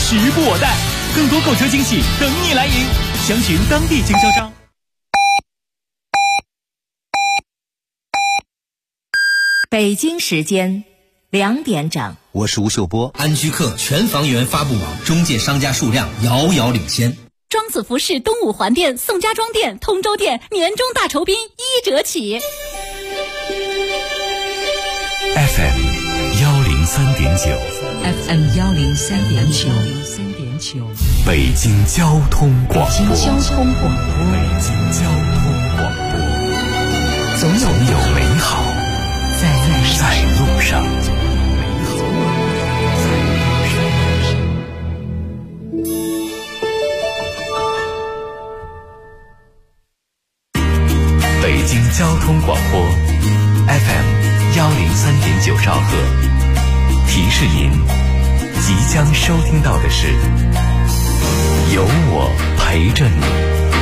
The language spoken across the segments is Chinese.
时不我待，更多购车惊喜等你来赢，详询当地经销商。 北京时间2点整， 我是吴秀波。 安居客全房源发布网中介商家数量遥遥领先。 庄子服饰东五环店、宋家庄店、通州店年终大酬宾1折起。 FM 103.9 FM 103.9 北京交通广播。 北京交通广播。 总有美好在路上。北京交通广播 FM 103.9兆赫，提示您即将收听到的是有我陪着你。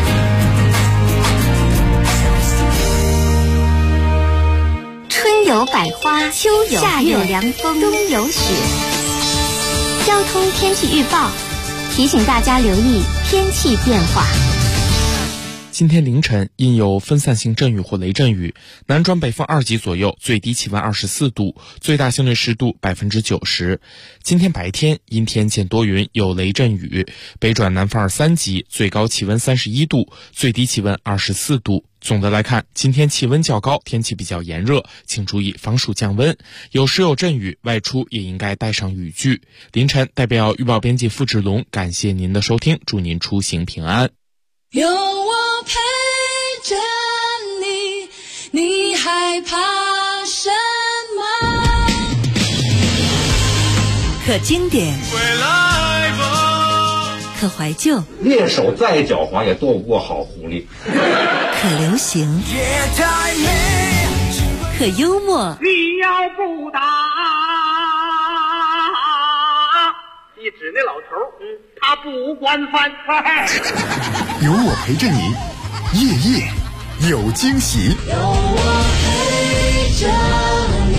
春有百花，秋有夏有凉风，冬有雪。交通天气预报提醒大家留意天气变化。 今天凌晨因有分散性阵雨或雷阵雨，南转北风2级左右，最低气温24度，最大相对湿度90%。今天白天阴天见多云，有雷阵雨，北转南风2、3级，最高气温31度，最低气温24度。总的来看，今天气温较高，天气比较炎热，请注意防暑降温，有时有阵雨，外出也应该带上雨具。凌晨代表预报编辑付志龙感谢您的收听，祝您出行平安。 有我陪着你，你害怕什么？ 可经典，可怀旧， 猎手再狡猾也斗不过好狐狸。 可流行，可幽默。 你要不打，一指那老头，他不管饭。 有我陪着你，夜夜有惊喜。 有我陪着你。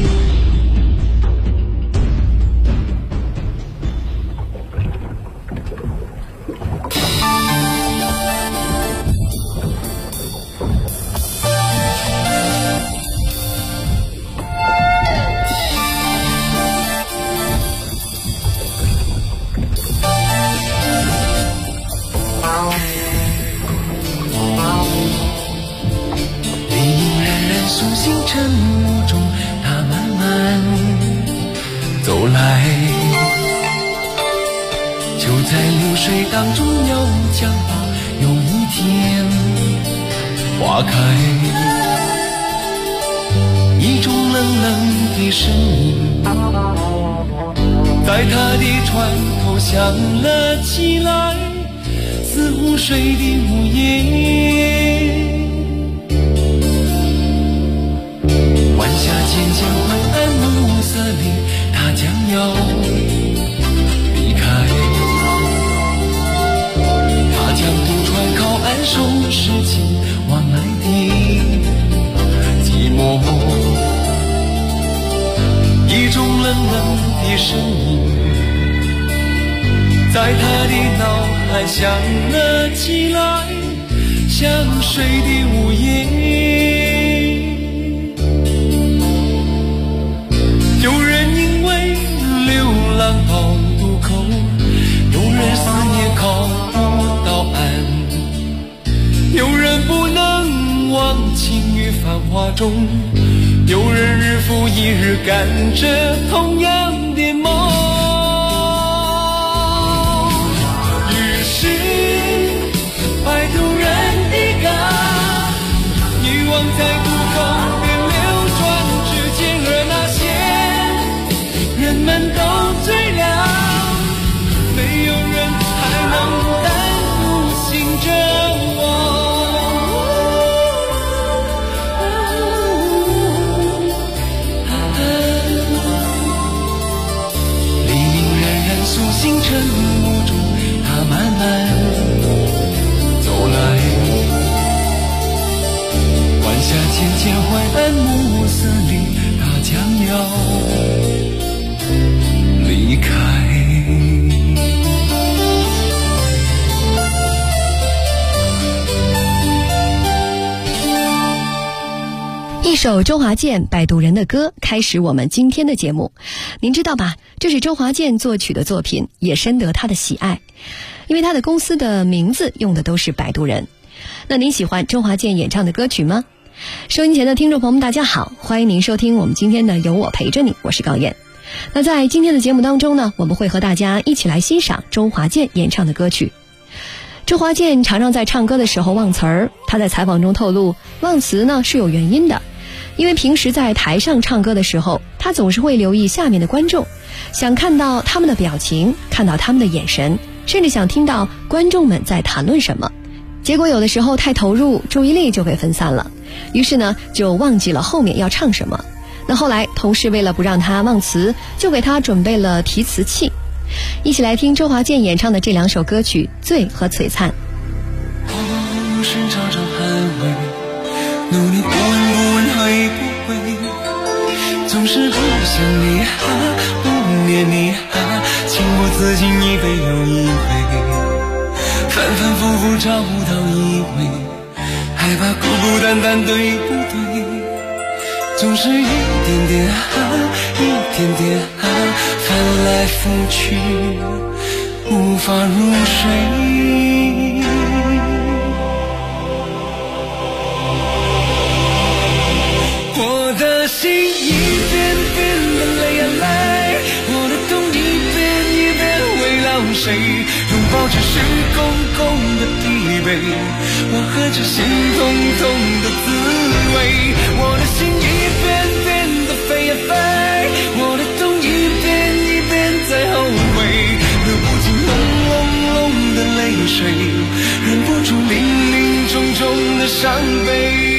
苏醒晨雾中，它慢慢走来，就在流水当中要将它有一天花开。一种冷冷的声音在他的船头响了起来，似湖水的午夜，晚霞渐渐昏暗暮色里，他将要离开。他将渡船靠岸，收拾起往来的寂寞。一种冷冷的声音在他的脑海响了起来，像水的午夜。有人因为流浪到渡口，有人思念靠不到岸，有人不能忘情于繁华中，有人日复一日赶着同样的梦。于是摆渡人的歌遗忘在渡口的流转之间，而那些人们都醉了，没有人还能单独醒着我。黎明冉冉苏醒晨雾中，它慢慢走来，晚霞渐渐昏暗暮色里，它将要离开。 首周华健《摆渡人》的歌开始我们今天的节目。您知道吧，这是周华健作曲的作品，也深得他的喜爱，因为他的公司的名字用的都是摆渡人。那您喜欢周华健演唱的歌曲吗？收音前的听众朋友们大家好，欢迎您收听我们今天的有我陪着你，我是高燕。那在今天的节目当中呢，我们会和大家一起来欣赏周华健演唱的歌曲。周华健常常在唱歌的时候忘词儿，他在采访中透露，忘词呢是有原因的，因为平时在台上唱歌的时候，他总是会留意下面的观众，想看到他们的表情，看到他们的眼神，甚至想听到观众们在谈论什么。结果有的时候太投入，注意力就被分散了，于是呢就忘记了后面要唱什么。那后来同事为了不让他忘词，就给他准备了提词器。一起来听周华健演唱的这两首歌曲《醉》和《璀璨》。 我是朝朝捍卫，努力不问不问会不会，总是不想你不念你情不自禁一杯又一杯，反反复复找不到一回，害怕孤孤单单对不对，总是一点点一点点翻来覆去，无法入睡。我的心一遍遍的泪啊泪，我的痛一遍一遍围绕谁，拥抱着是空空的疲惫，我喝着心痛痛的滋味，我的心一遍遍的飞呀飞，我的痛一遍一遍在后悔，流不尽朦胧胧的泪水，忍不住林林种种的伤悲。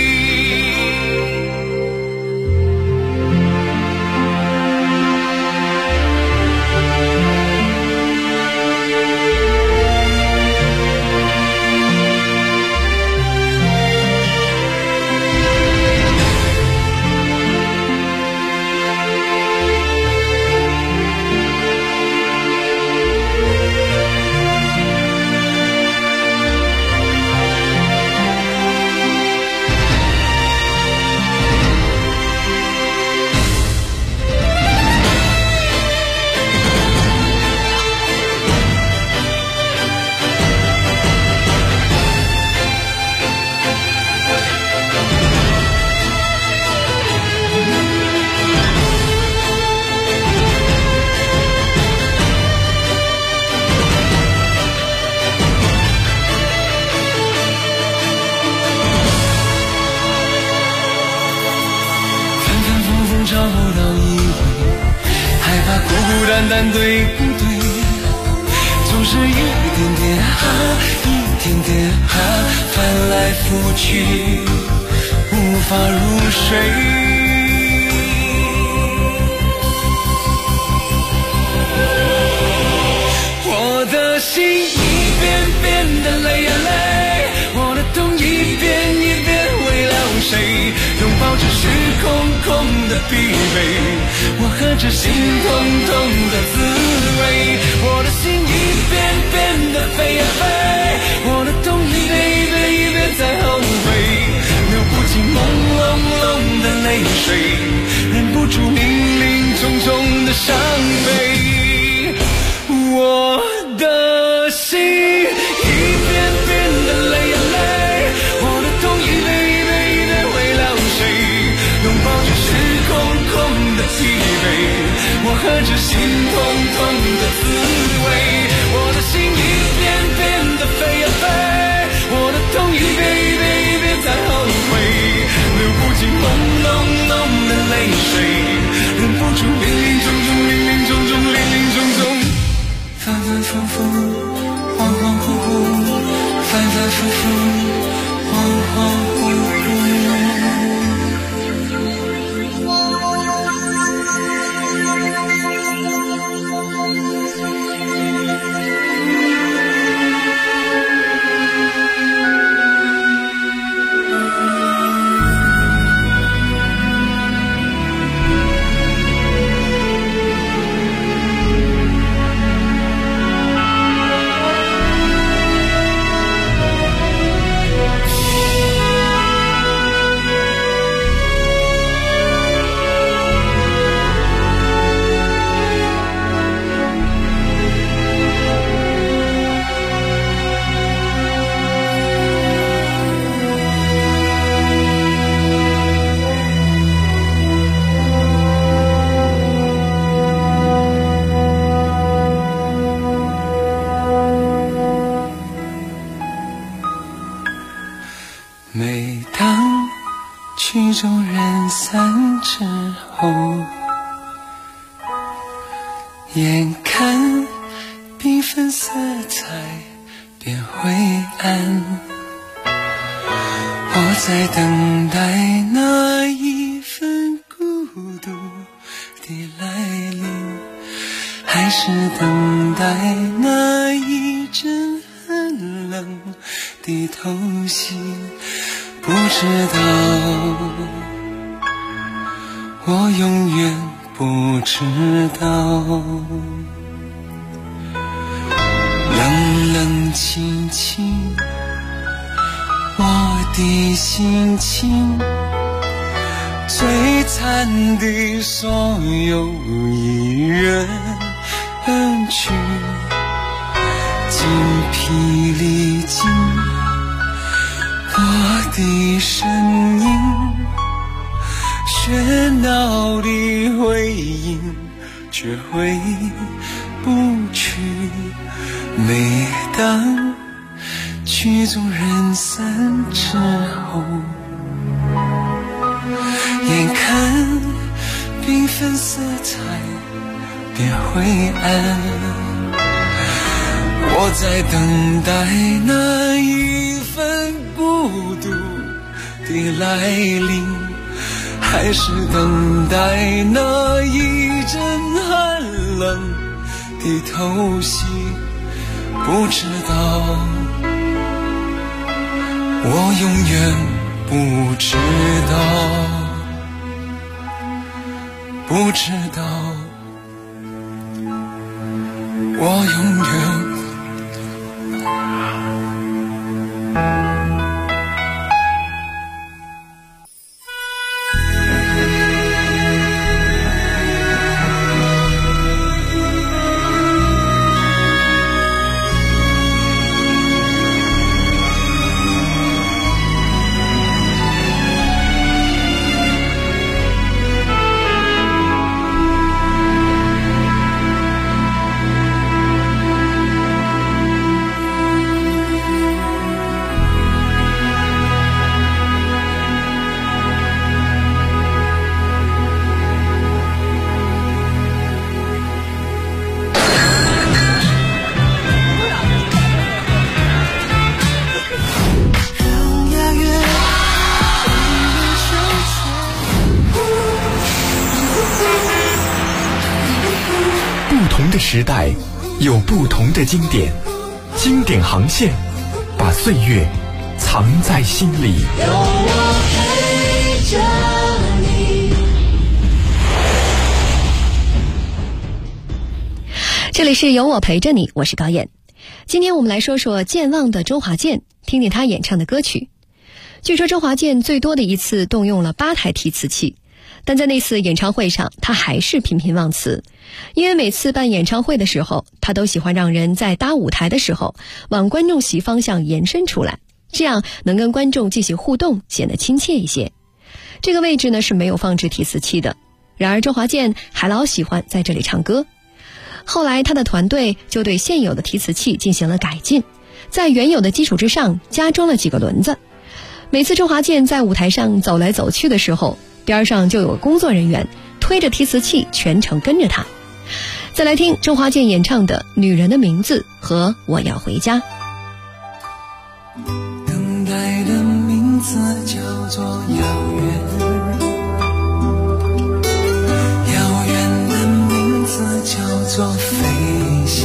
但对不对，总是一点点一点点翻来覆去，无法入睡。我的心一遍遍的泪啊泪，我的痛一遍一遍围绕谁，拥抱着是空空的疲惫，我喝着心痛痛的滋味，我的心一遍遍的飞呀飞，我的痛一遍一遍一遍在后悔，流不尽朦胧胧的泪水，忍不住林林种种的伤悲。我的心一遍遍的泪呀泪，我的痛一遍一遍一遍围绕谁，拥抱着是空空的疲惫，我喝着心痛痛的滋味，我的心一遍遍的飞呀飞，我的痛一遍一遍一遍在后悔，流不尽朦胧胧的泪水，忍不住林林种种林林种种林林种种，反反复复恍恍惚惚，反反复复恍恍惚惚。 曲终人散之后，眼看缤纷色彩变灰暗，我在等待那一份孤独的来临，还是等待那一阵寒冷的偷袭，不知道，我永远不知道。冷冷清清，我的心情，璀璨的所有已远去，精疲力尽，我的身影，喧闹的回音却回不去。每当曲终人散之后，眼看缤纷色彩变灰暗，我在等待那一份孤独的来临，还是等待那一阵寒冷的偷袭，不知道，我永远不知道，不知道，我永远时代有不同的经典，经典航线把岁月藏在心里。有我陪着你。这里是有我陪着你，我是高燕。今天我们来说说健忘的周华健，听听他演唱的歌曲。据说周华健最多的一次动用了8台提词器，但在那次演唱会上，他还是频频忘词。因为每次办演唱会的时候，他都喜欢让人在搭舞台的时候往观众席方向延伸出来，这样能跟观众进行互动，显得亲切一些。这个位置呢是没有放置提词器的，然而周华健还老喜欢在这里唱歌。后来他的团队就对现有的提词器进行了改进，在原有的基础之上加装了几个轮子。每次周华健在舞台上走来走去的时候，边上就有工作人员推着提词器全程跟着他。再来听周华健演唱的《女人的名字》和《我要回家》。 等待的名字叫做遥远，遥远的名字叫做飞翔，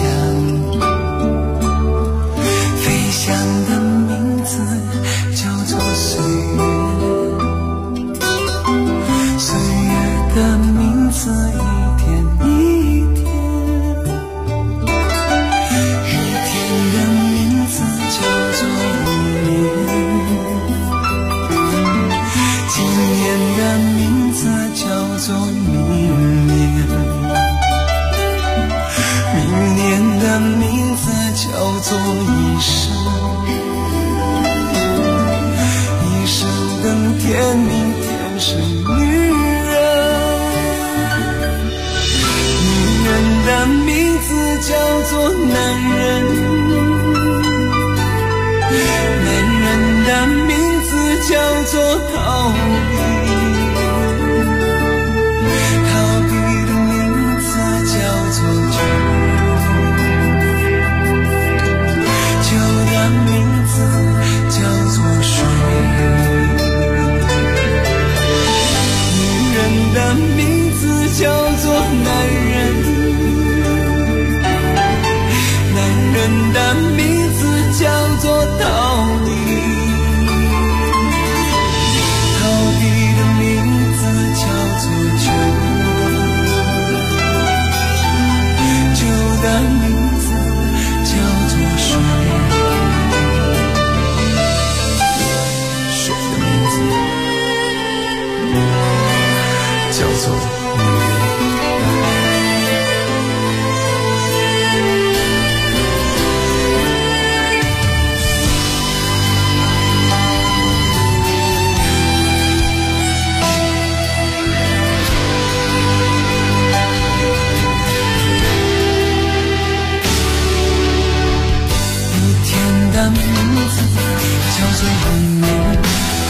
飞翔的名字叫做岁月，岁月的名字一天一天，一天的名字叫做一年，今年的名字叫做明年，明年的名字叫做一生，一生等天明天是女人的名字叫做男人，男人的名字叫做逃避， 人的名字叫做逃避，逃避的名字叫做救，救的名字叫做水，水的名字叫做你。的名字叫做永远，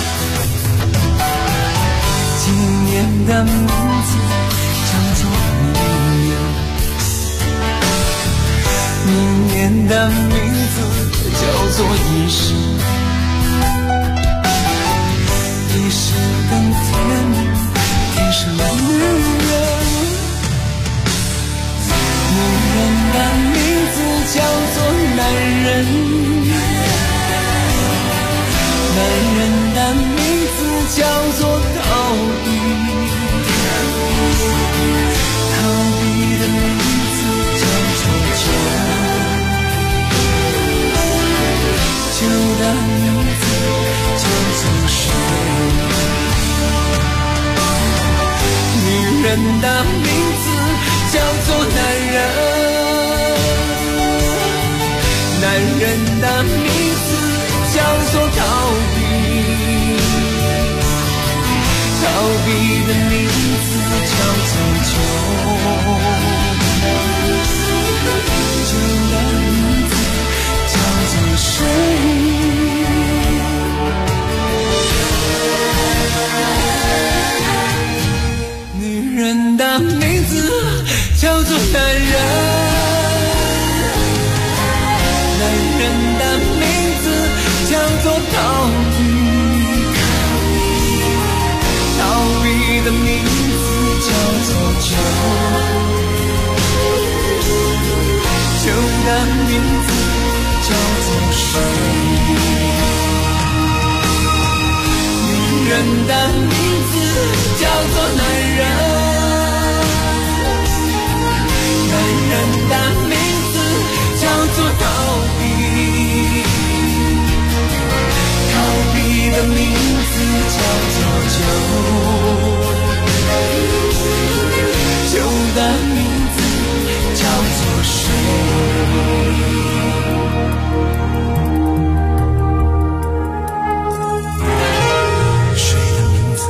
今年的名字叫做明年，明年的名字叫做一世，一世更甜蜜，天生女人，女人的名字叫做男人。男人的名字叫做逃避，逃避的名字叫做救，救的名字叫做水。女人的名字叫做男人，男人的名字叫做逃避，逃避的名字叫做救，救的名字叫做水。女人的名字叫做男人，男人的名字叫做逃避，逃避的名字叫做救，救的名字叫做水。女人的名字叫做男人，男人的名字叫做逃避，逃避的名字叫做救，救的名字叫做水。水的名字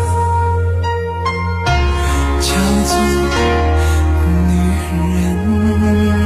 叫做女人。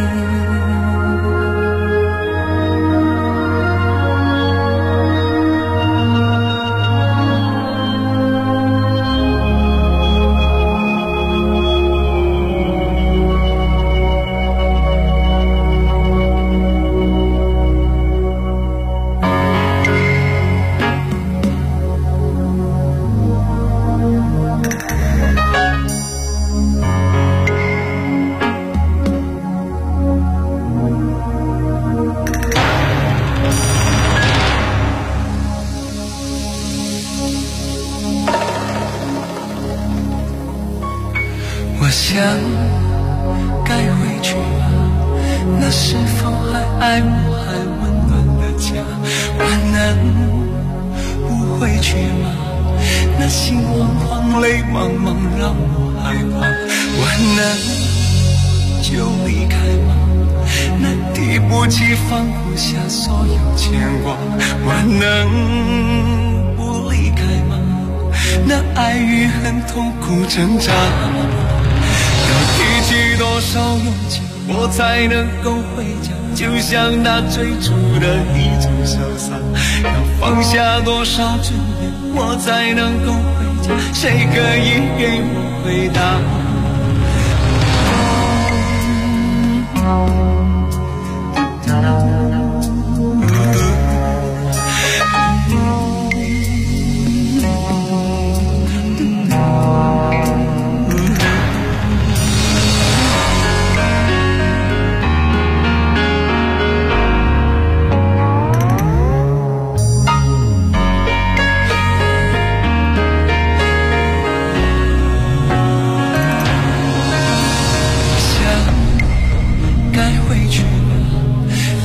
我想该回去吗？那是否还爱我，还温暖的家？我能不回去吗？那心慌慌泪茫茫让我害怕。我能就离开吗？那提不起放不下所有牵挂。我能不离开吗？那爱与恨痛苦挣扎。要提起多少勇气，我才能够回家？就像那最初的一种潇洒。要放下多少尊严，我才能够回家？谁可以给我回答？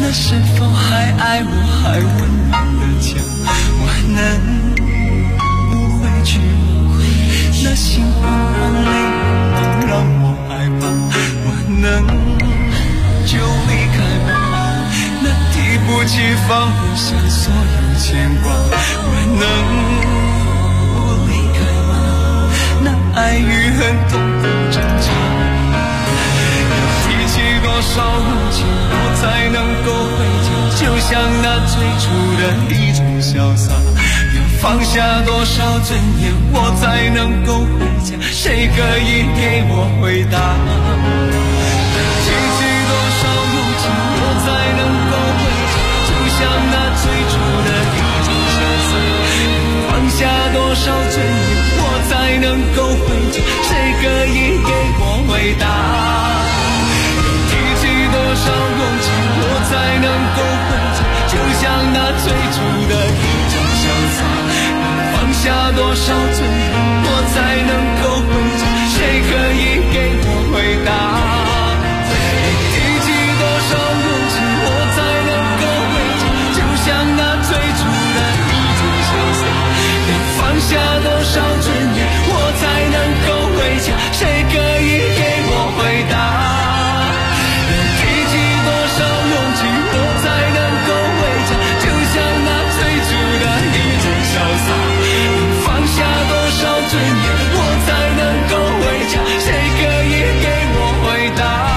那是否还爱我，还温暖的家，我能不回去吗？那心慌慌泪汪汪让我害怕，我能就离开吗？那提不起放不下所有牵挂，我能不离开吗？那爱与恨痛苦挣扎，提起多少勇气我才能够回家，就像那最初的一种潇洒，要放下多少尊严我才能够回家，谁可以给我回答？提起多少勇气我才能够回家，就像那最初的一种潇洒，放下多少尊严我才能够回家，谁可以给我回答？多少勇气我才能够回家，就像那最初的一种潇洒，放下多少尊严我才能够回家，谁可以给我回答？提起多少勇气我才能够回家，就像那最初的一种潇洒，放下多少尊严我才能够回家，谁可以给我回答？放下多少尊严我才能够回家，谁可以给我回答？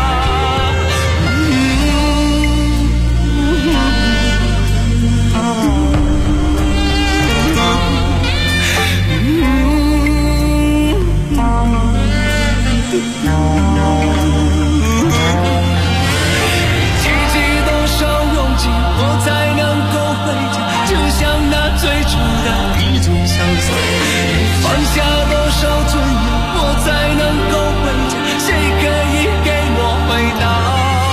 提起多少勇气我才能够回家，就像那最初的一种潇洒，放下多少尊严我才能够回家，谁可以给我回答？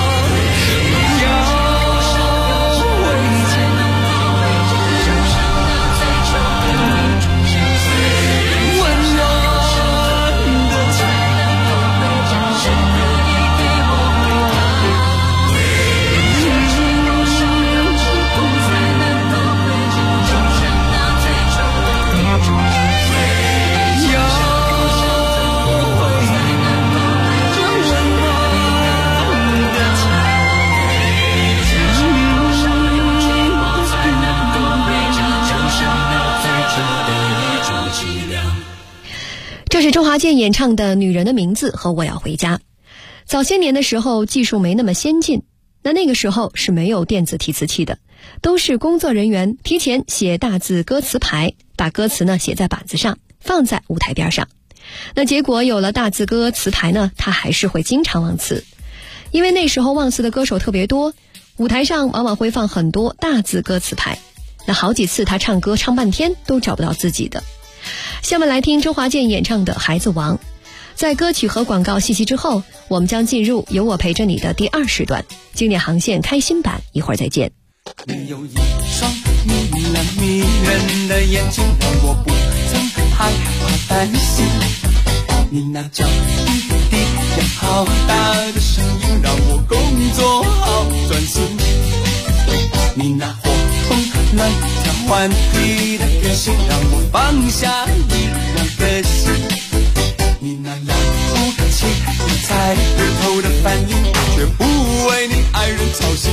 这是周华健演唱的《女人的名字》和《我要回家》。早些年的时候技术没那么先进，那个时候是没有电子提词器的，都是工作人员提前写大字歌词牌，把歌词呢写在板子上，放在舞台边上。那结果有了大字歌词牌呢，他还是会经常忘词，因为那时候忘词的歌手特别多，舞台上往往会放很多大字歌词牌，那好几次他唱歌唱半天都找不到自己的。下面来听周华健演唱的《孩子王》。在歌曲和广告信息之后，我们将进入有我陪着你的第2时段，经典航线开心版，一会儿再见。 你有一双迷蓝迷人的眼睛，让我不曾害怕担心。你那娇滴滴呀好大的声音，让我工作好专心。你那活蹦乱跳顽皮的个性，让我放下1-2个心。你那了不起你猜不透的反应，却不为你爱人操心。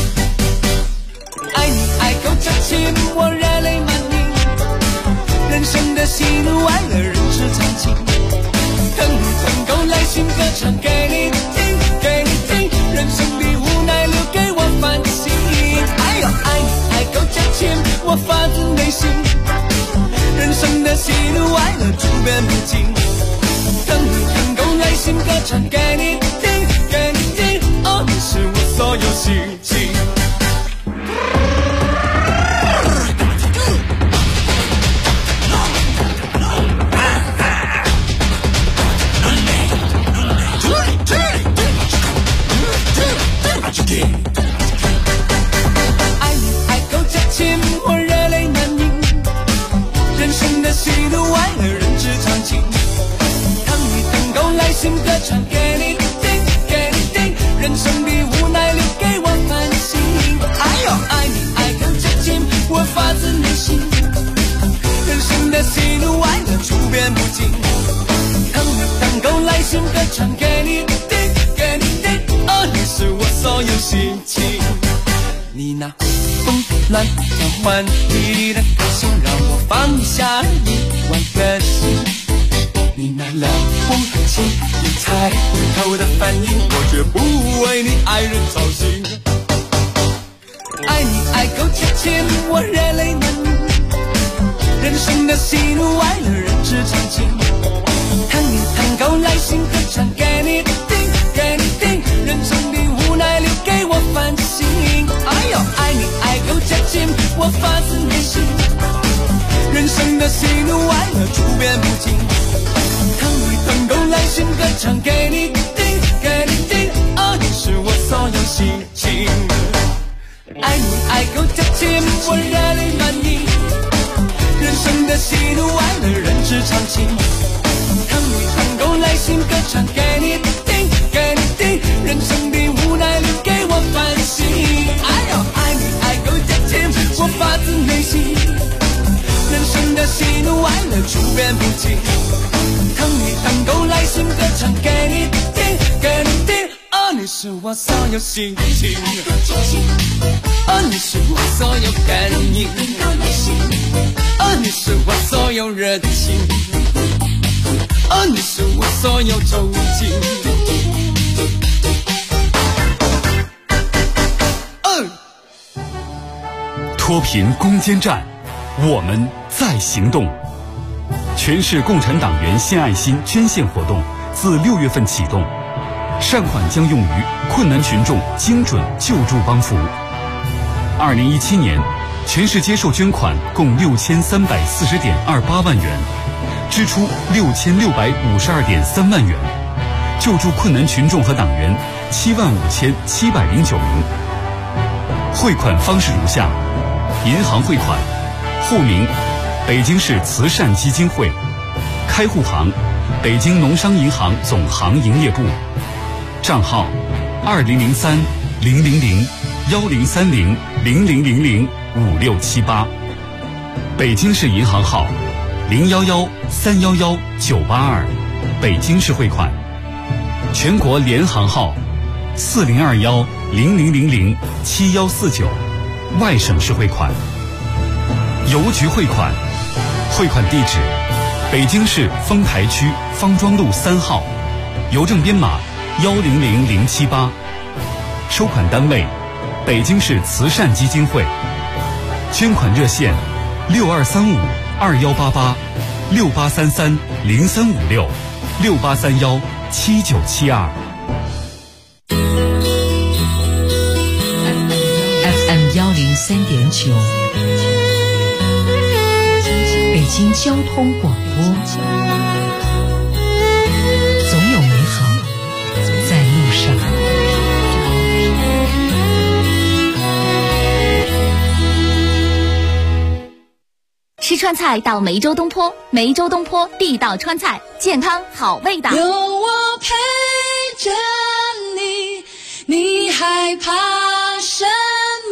爱你爱够这情，我热泪满盈。人生的喜怒哀乐，人之常情。腾够耐心歌唱给你听，给你听。人生的无奈留给我反省。哎呦，爱你爱够这情，我发自内心。人生的喜怒哀乐，处变不惊。腾够耐心歌唱给你听，给你听。哦，你是我所有心情。爱你爱够这情，我热泪满盈。人生的喜怒哀乐，人之常情。腾够耐心歌唱给你听，给你听。人生的无奈留给我反省。 唱给你听，给你听。哦，你是我所有心情。你那风乱交换你的歌声，让我放下一万个心。你那凉风轻你猜不透的反应，我绝不为你爱人操心。爱你爱够贴切，我热泪满盈。人生的喜怒哀乐，人之常情。谈你谈够来信，歌唱给你听，给你听。人生的无奈里给我反省。哎呦，爱你爱够贴切，我发自内心。人生的喜怒哀乐，处变不惊。谈你谈够来信，歌唱给你听，给你听。哦，你是我所有心情。爱你爱够贴切，我热泪满盈。人生的喜怒哀乐，人之常情。谈你谈够来信，歌唱给你听，给你听。人生的无奈里给我反省。哎呦，爱你爱够贴切，我发自内心。人生的喜怒哀乐，处变不惊。谈你谈够来信，歌唱给你听，给你听。哦，你是我所有心情。哦，你是我所有感应。哦，你是我所有热情。哦，你是我所有憧憬。 脱贫攻坚战，我们在行动。全市共产党员献爱心捐献活动自6月份启动，善款将用于困难群众精准救助帮扶。2017年，全市接受捐款共6340.28万元，支出6652.3万元，救助困难群众和党员75709名。汇款方式如下：银行汇款，户名北京市慈善基金会，开户行北京农商银行总行营业部，账号2030-000-1030-0000-5678，北京市银行号011-311-982，北京市汇款，全国联行号4021-0000-7149，外省市汇款。邮局汇款，汇款地址北京市丰台区方庄路3号，邮政编码100078，收款单位北京市慈善基金会，捐款热线6235-2833-0356-6831-7972。 FM 103.9，北京交通广播，总有美好在路上。 吃川菜到梅州东坡，梅州东坡地道川菜，健康好味道。 有我陪着你，你害怕什么？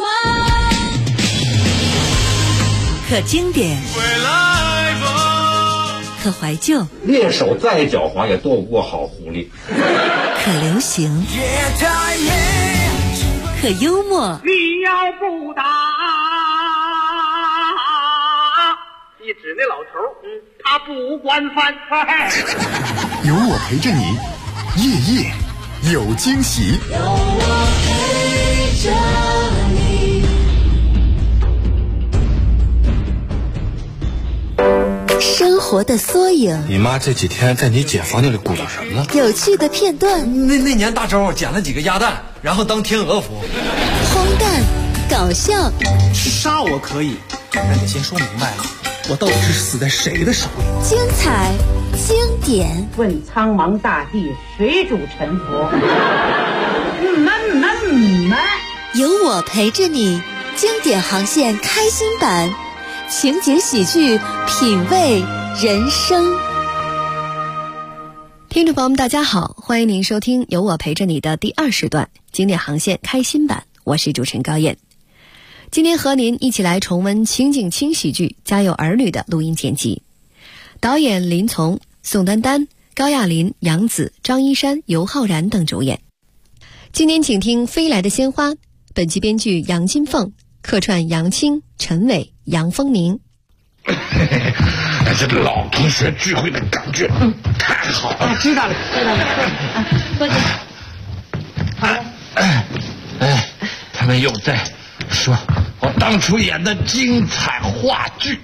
可经典，可怀旧， 猎手再狡猾也斗不过好狐狸。 可流行，可幽默。 你要不打，一指那老头，他不管饭。 有我陪着你，夜夜有惊喜。 有我陪着你。 生活的缩影。 你妈这几天在你姐房间里鼓捣什么呢？ 有趣的片段。 那年大周捡了几个鸭蛋，然后当天鹅服。 荒诞，搞笑。 杀我可以，但得先说明白了，我到底是死在谁的手里？ 精彩，经典。 问苍茫大地，谁主沉浮？ 有我陪着你，经典航线开心版，情景喜剧，品味人生。 听众朋友们大家好，欢迎您收听有我陪着你的第2时段经典航线开心版，我是主持人高燕。今天和您一起来重温情景轻喜剧《家有儿女》的录音剪辑，导演林从、宋丹丹， 高亚麟、杨紫、张一山、尤浩然等主演。今天请听《飞来的鲜花》，本集编剧杨金凤，客串杨青、陈伟、杨丰宁。 这老同学聚会的感觉太好了。 知道了。多谢。 他们又在说我当初演的精彩话剧。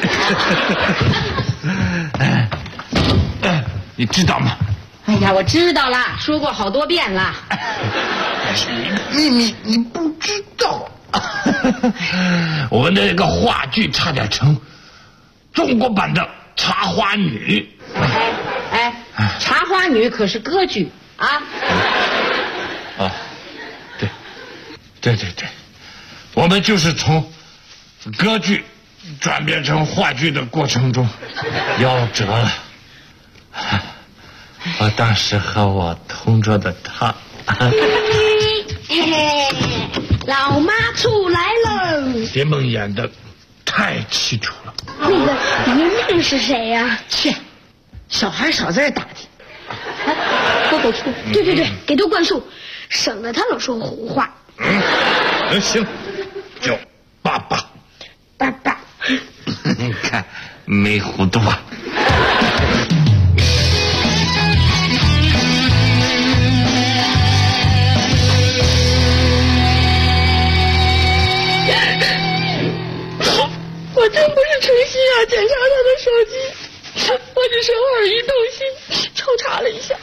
你知道吗？ 哎呀，我知道了，说过好多遍了。 但是秘密你不知道。我们的那个话剧差点成中国版的《茶花女》。 茶花女可是歌剧啊。 对，我们就是从歌剧转变成话剧的过程中夭折了。我当时和我同桌的他， 老妈出来了。 蝶梦演的太清楚了。 那个您认识谁呀？ 切，小孩少在这打听。 多给出，对，给多灌输，省得他老说胡话。 行，叫爸爸。 爸爸， 你看没糊涂吧？ 我真不是诚心要检查他的手机，我只是偶尔一动心，抽查了一下。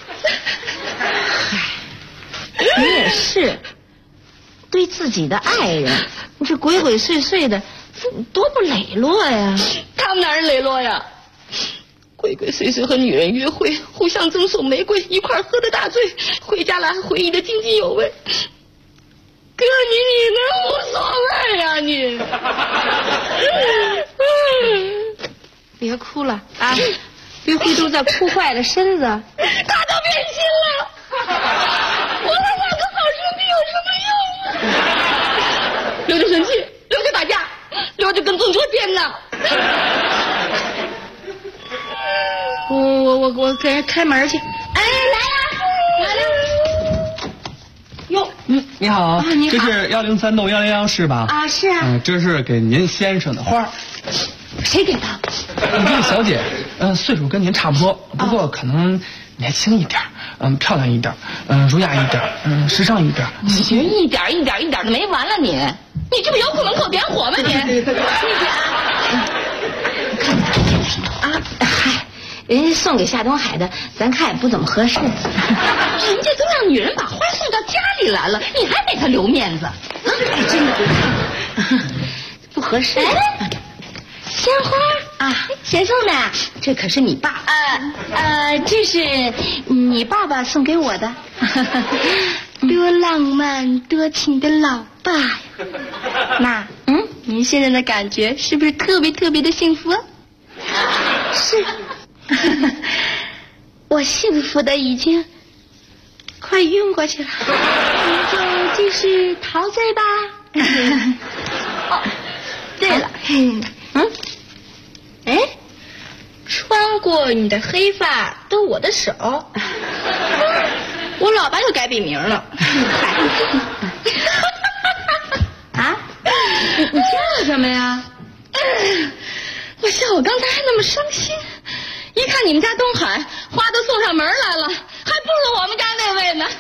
你也是，对自己的爱人，你这鬼鬼祟祟的，多不磊落呀！ 他们哪儿磊落呀？鬼鬼祟祟和女人约会，互相赠送玫瑰，一块喝得大醉，回家了还回忆得津津有味。哥，你能无所谓呀你？别哭了啊！别回头再哭坏了身子。他都变心了，我还两个好兄弟有什么用啊？留着生气，留着打架，留着跟中秋颠呢。我给人开门去。哎，来了。 哟，你好， 你好， 这是103栋101室吧？ 啊，是啊。 这是给您先生的花。 谁给的？ 这个小姐，岁数跟您差不多，不过可能年轻一点，漂亮一点，儒雅一点，时尚一点。 你这一点的没完了你这不遥控门口点火吗你？谢谢啊。看嗨，人家送给夏东海的，咱看也不怎么合适。人家都让女人把花送到家里来了，你还给他留面子？哎，真的不合适。鲜花啊，谁送的？这可是你爸。这是你爸爸送给我的。多浪漫多情的老爸呀！妈，您现在的感觉是不是特别的幸福？是。我幸福的已经快晕过去了。您就继续陶醉吧。哦，对了，穿过你的黑发都我的手。我老爸又改笔名了。啊？你笑什么呀？我笑我刚才还那么伤心，一看你们家东海花都送上门来了，还不如我们家那位呢。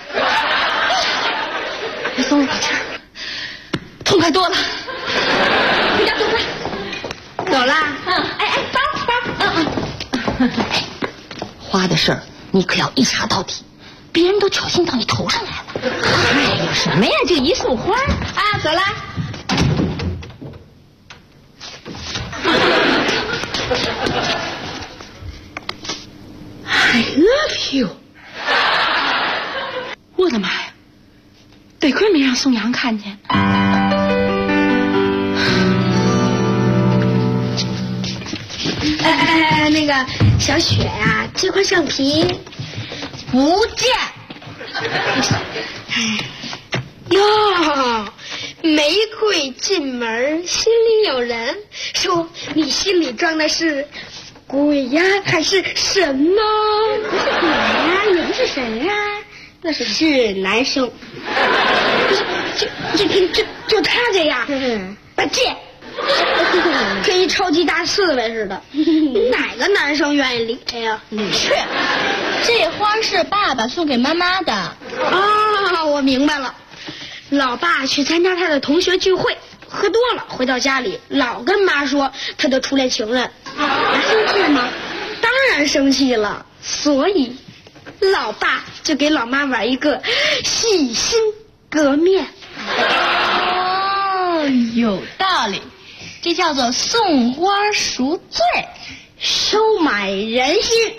你松了口气，痛快多了。回家做饭。走啦。花的事儿你可要一查到底，别人都挑衅到你头上来了。哎呀，什么呀，这一束花啊！走啦。I love you。我的妈呀！得亏没让宋阳看见。那个小雪呀，这块橡皮不见。哟，玫瑰进门，心里有人，说你心里装的是鬼呀，还是神呢？ 不是鬼呀，也不是神啊，那是男生。就他这样，把剑跟一超级大刺猬似的，哪个男生愿意理他呀？ 是，这花是爸爸送给妈妈的。 啊，我明白了。老爸去参加他的同学聚会，喝多了，回到家里老跟妈说他的初恋情人，还生气吗？当然生气了，所以老爸就给老妈玩一个洗心革面。 哦，有道理，这叫做送花赎罪， 收买人心。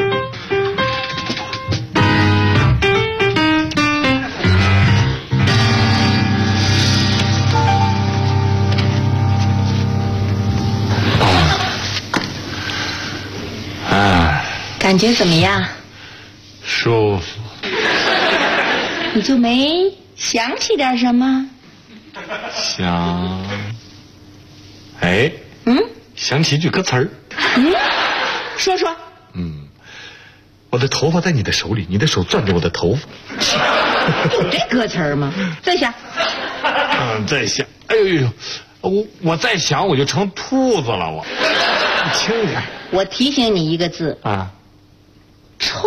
感觉怎么样？ 舒服。 你就没想起点什么？ 想起句歌词儿。 说说。 我的头发在你的手里，你的手攥着我的头发。 有这歌词儿吗？再想。 再想。哎呦，我再想我就成兔子了，我。轻点。 我提醒你一个字啊。 穿。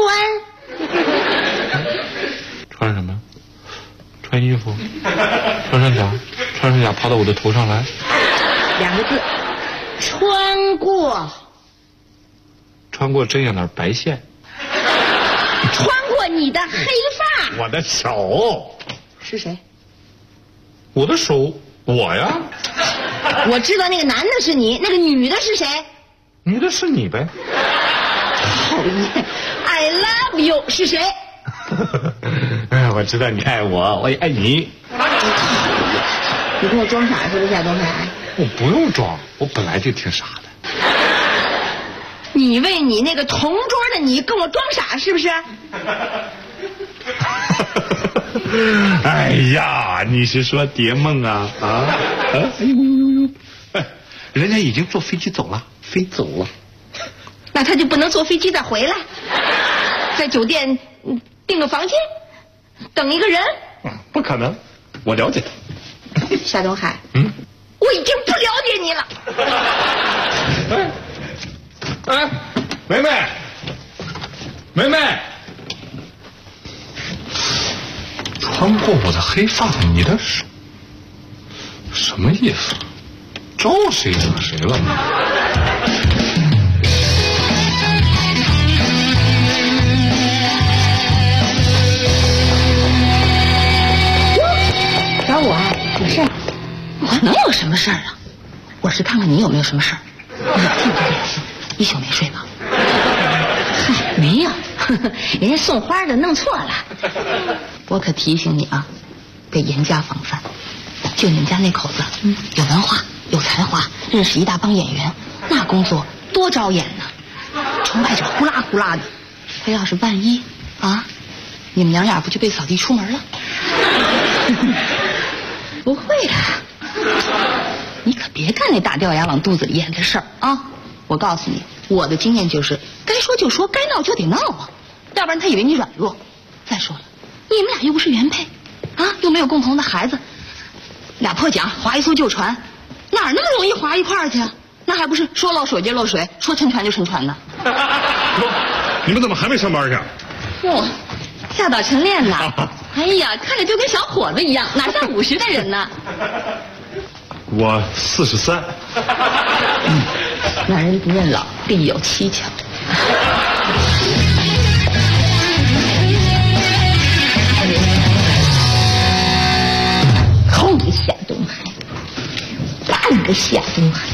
穿什么？穿衣服。穿上甲，穿上甲爬到我的头上来。 2个字。穿过。 穿过针眼那白线。 穿过你的黑发。 我的手。 是谁？ 我的手，我呀。 我知道那个男的是你，那个女的是谁？ 女的是你呗。 讨厌 ，I love you 是谁？ 我知道你爱我，我也爱你。 你跟我装傻是不是，夏东海？ 我不用装，我本来就挺傻的。 你为你那个同桌的你跟我装傻是不是？ 哎呀，你是说蝶梦啊？人家已经坐飞机走了，飞走了。 那他就不能坐飞机再回来，在酒店订个房间，等一个人？ 不可能，我了解他。 夏东海，我已经不了解你了。 梅梅，穿过我的黑发，你的手，什么意思？招谁惹谁了？ 找我啊？有事儿？我能有什么事儿啊？我是看看你有没有什么事儿。一宿没睡吧？嗨，没有，人家送花的弄错了。我可提醒你啊，得严加防范。就你们家那口子，有文化，有才华，认识一大帮演员，那工作多招眼呢。崇拜者呼啦呼啦的，他要是万一啊，你们娘俩不就被扫地出门了？不会的，你可别干那大掉牙往肚子里咽的事儿啊！我告诉你，我的经验就是，该说就说，该闹就得闹啊，要不然他以为你软弱。再说了，你们俩又不是原配，啊，又没有共同的孩子，俩破桨划一艘旧船，哪儿那么容易划一块儿去啊？那还不是说漏水就漏水，说沉船就沉船呢？ 你们怎么还没上班去？ 哟，下岛晨练呢？哎呀，看着就跟小伙子一样，哪像50的人呢？ 我43。 男人不认老，必有蹊跷。好个夏东海，半个夏东海。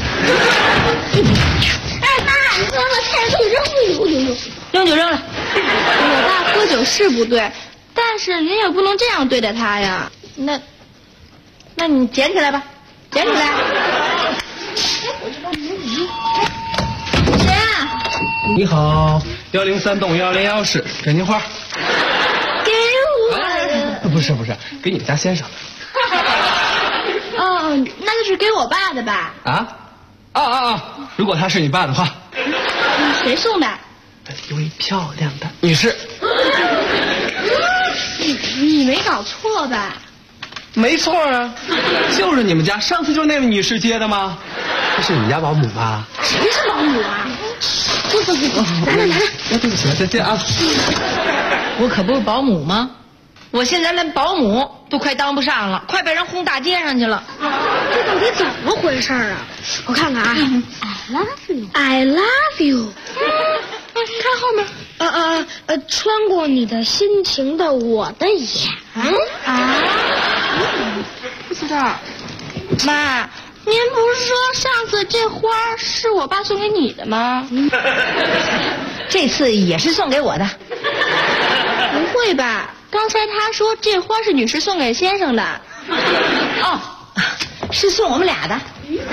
哎妈，你把我菜都扔就扔了。 我爸喝酒是不对，但是您也不能这样对待他呀。那你捡起来吧，捡起来。谁啊？ 你好，103栋101室，给您花。 给我？ 不是，给你们家先生。 哦，那就是给我爸的吧？ 啊！如果他是你爸的话。 谁送的？ 一位漂亮的女士。 你没搞错吧？ 没错啊，就是你们家，上次就是那位女士接的吗？这是你们家保姆吧？ 谁是保姆啊？不，来， 对不起，再见啊。 我可不是保姆吗？我现在连保姆都快当不上了，快被人轰大街上去了。 这到底怎么回事啊？我看看啊。I love you。看后面。穿过你的心情的我的眼。 不知道。妈，您不是说上次这花是我爸送给你的吗？这次也是送给我的。 不会吧？刚才他说这花是女士送给先生的。 哦，是送我们俩的。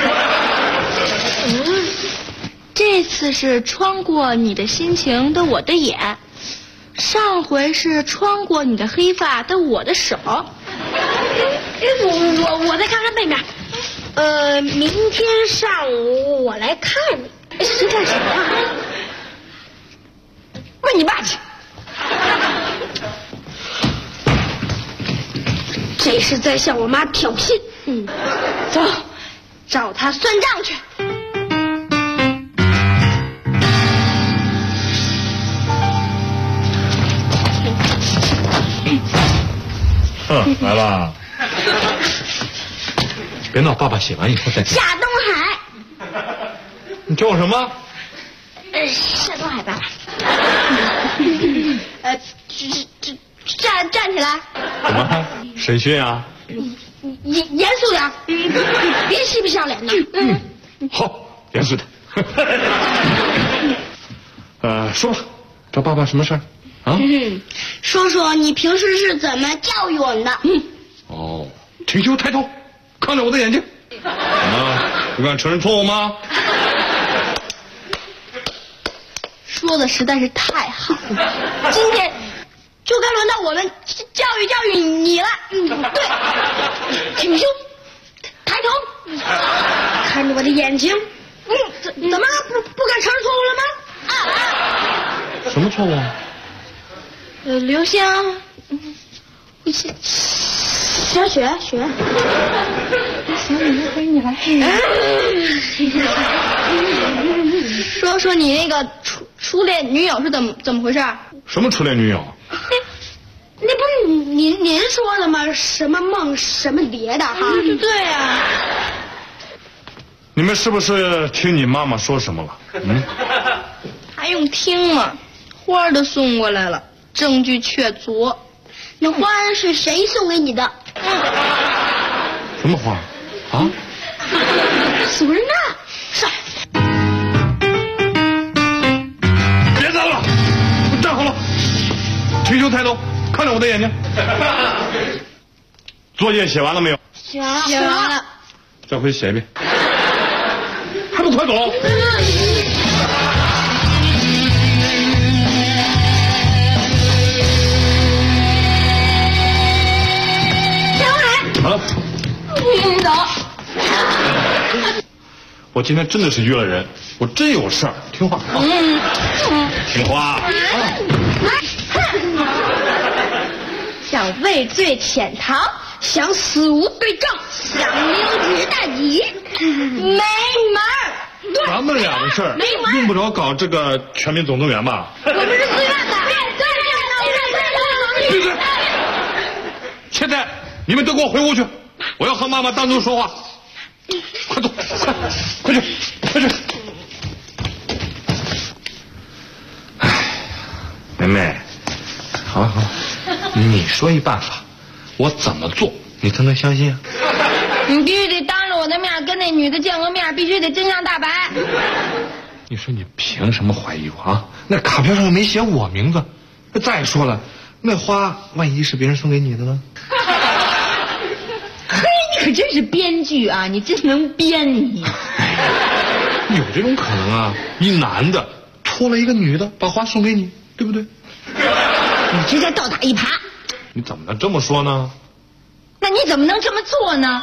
这次是穿过你的心情的我的眼，上回是穿过你的黑发的我的手。我再看看背面。明天上午我来看你。是干什么呀？ 问你爸去。 这是在向我妈挑衅。走，找他算账去。 来了。别闹，爸爸写完以后再讲。 夏东海。 你叫我什么？ 夏东海爸爸。站起来。 怎么审讯啊？ 严肃点，别嬉皮笑脸的。 好，严肃点。说吧，找爸爸什么事儿啊？ 说说你平时是怎么教育我们的。 哦，挺胸抬头，看着我的眼睛。不敢承认错误吗？ 说的实在是太好了，今天就该轮到我们教育你了。对，挺胸，抬头，看着我的眼睛。怎么了？不敢承认错误了吗？ 什么错误？ 刘香，小雪，行，一会儿你来。说说你那个初恋女友是怎么回事？ 什么初恋女友？ 那不是您说的吗？什么梦什么蝶的哈？对啊。 你们是不是听你妈妈说什么了？ 还用听吗？花都送过来了，证据确凿。那花是谁送给你的？ 什么花？啊？ 死人呐！上。 别走了，站好了，挺胸抬头，看着我的眼睛。作业写完了没有？ 写完了。 再回去写一遍。还不快走！ 小海。 啊！ 你走。 我今天真的是约了人，我真有事儿，听话啊！听话。 想畏罪潜逃，想死无对证，想溜之大吉，没门儿。 咱们俩的事儿用不着搞这个全民总动员吧？ 我们是自愿的。 闭嘴！现在你们都给我回屋去，我要和妈妈单独说话。快走，快去！哎，梅梅，好，你说一办法，我怎么做你才能相信啊？ 你必须得当着我的面跟那女的见个面，必须得真相大白。 你说你凭什么怀疑我啊？那卡片上又没写我名字。再说了，那花万一是别人送给你的呢？ 嘿，你可真是编剧啊！你真能编你。 有这种可能啊？一男的托了一个女的把花送给你，对不对？ 你这叫倒打一耙。 你怎么能这么说呢？ 那你怎么能这么做呢？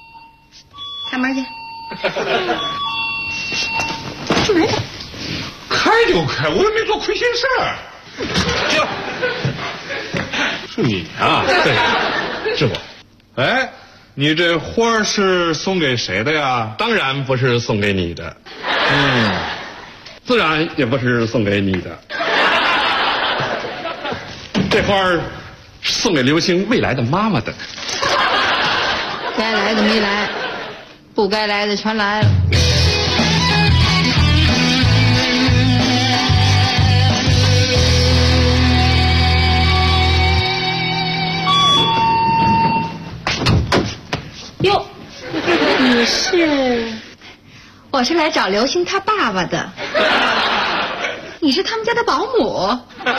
开门去。出门去。 开就开，我又没做亏心事儿。是你啊？对，是我。哎，你这花是送给谁的呀？ 当然不是送给你的，自然也不是送给你的。这花是送给刘星未来的妈妈的。 该来的没来，不该来的全来了。 哟，你是？我是来找刘星他爸爸的。你是他们家的保姆？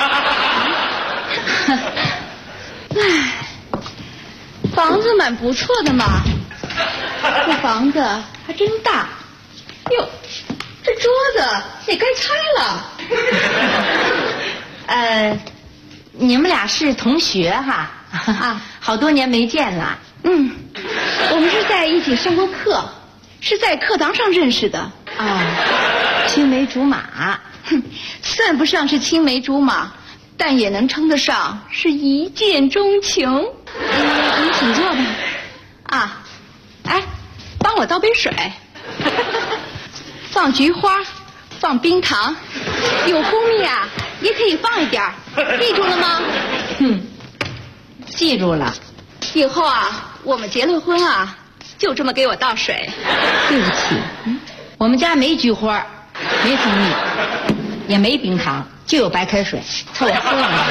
唉，房子蛮不错的嘛。这房子还真大。哟，这桌子也该拆了。 你们俩是同学哈？啊，好多年没见了。 我们是在一起上过课，是在课堂上认识的。 啊，青梅竹马。 算不上是青梅竹马，但也能称得上是一见钟情。你请坐吧。啊，哎，帮我倒杯水，放菊花，放冰糖，有蜂蜜啊，也可以放一点，记住了吗？ 记住了。 以后啊，我们结了婚啊，就这么给我倒水。 对不起，我们家没菊花，没蜂蜜，也没冰糖，就有白开水，凑合喝了。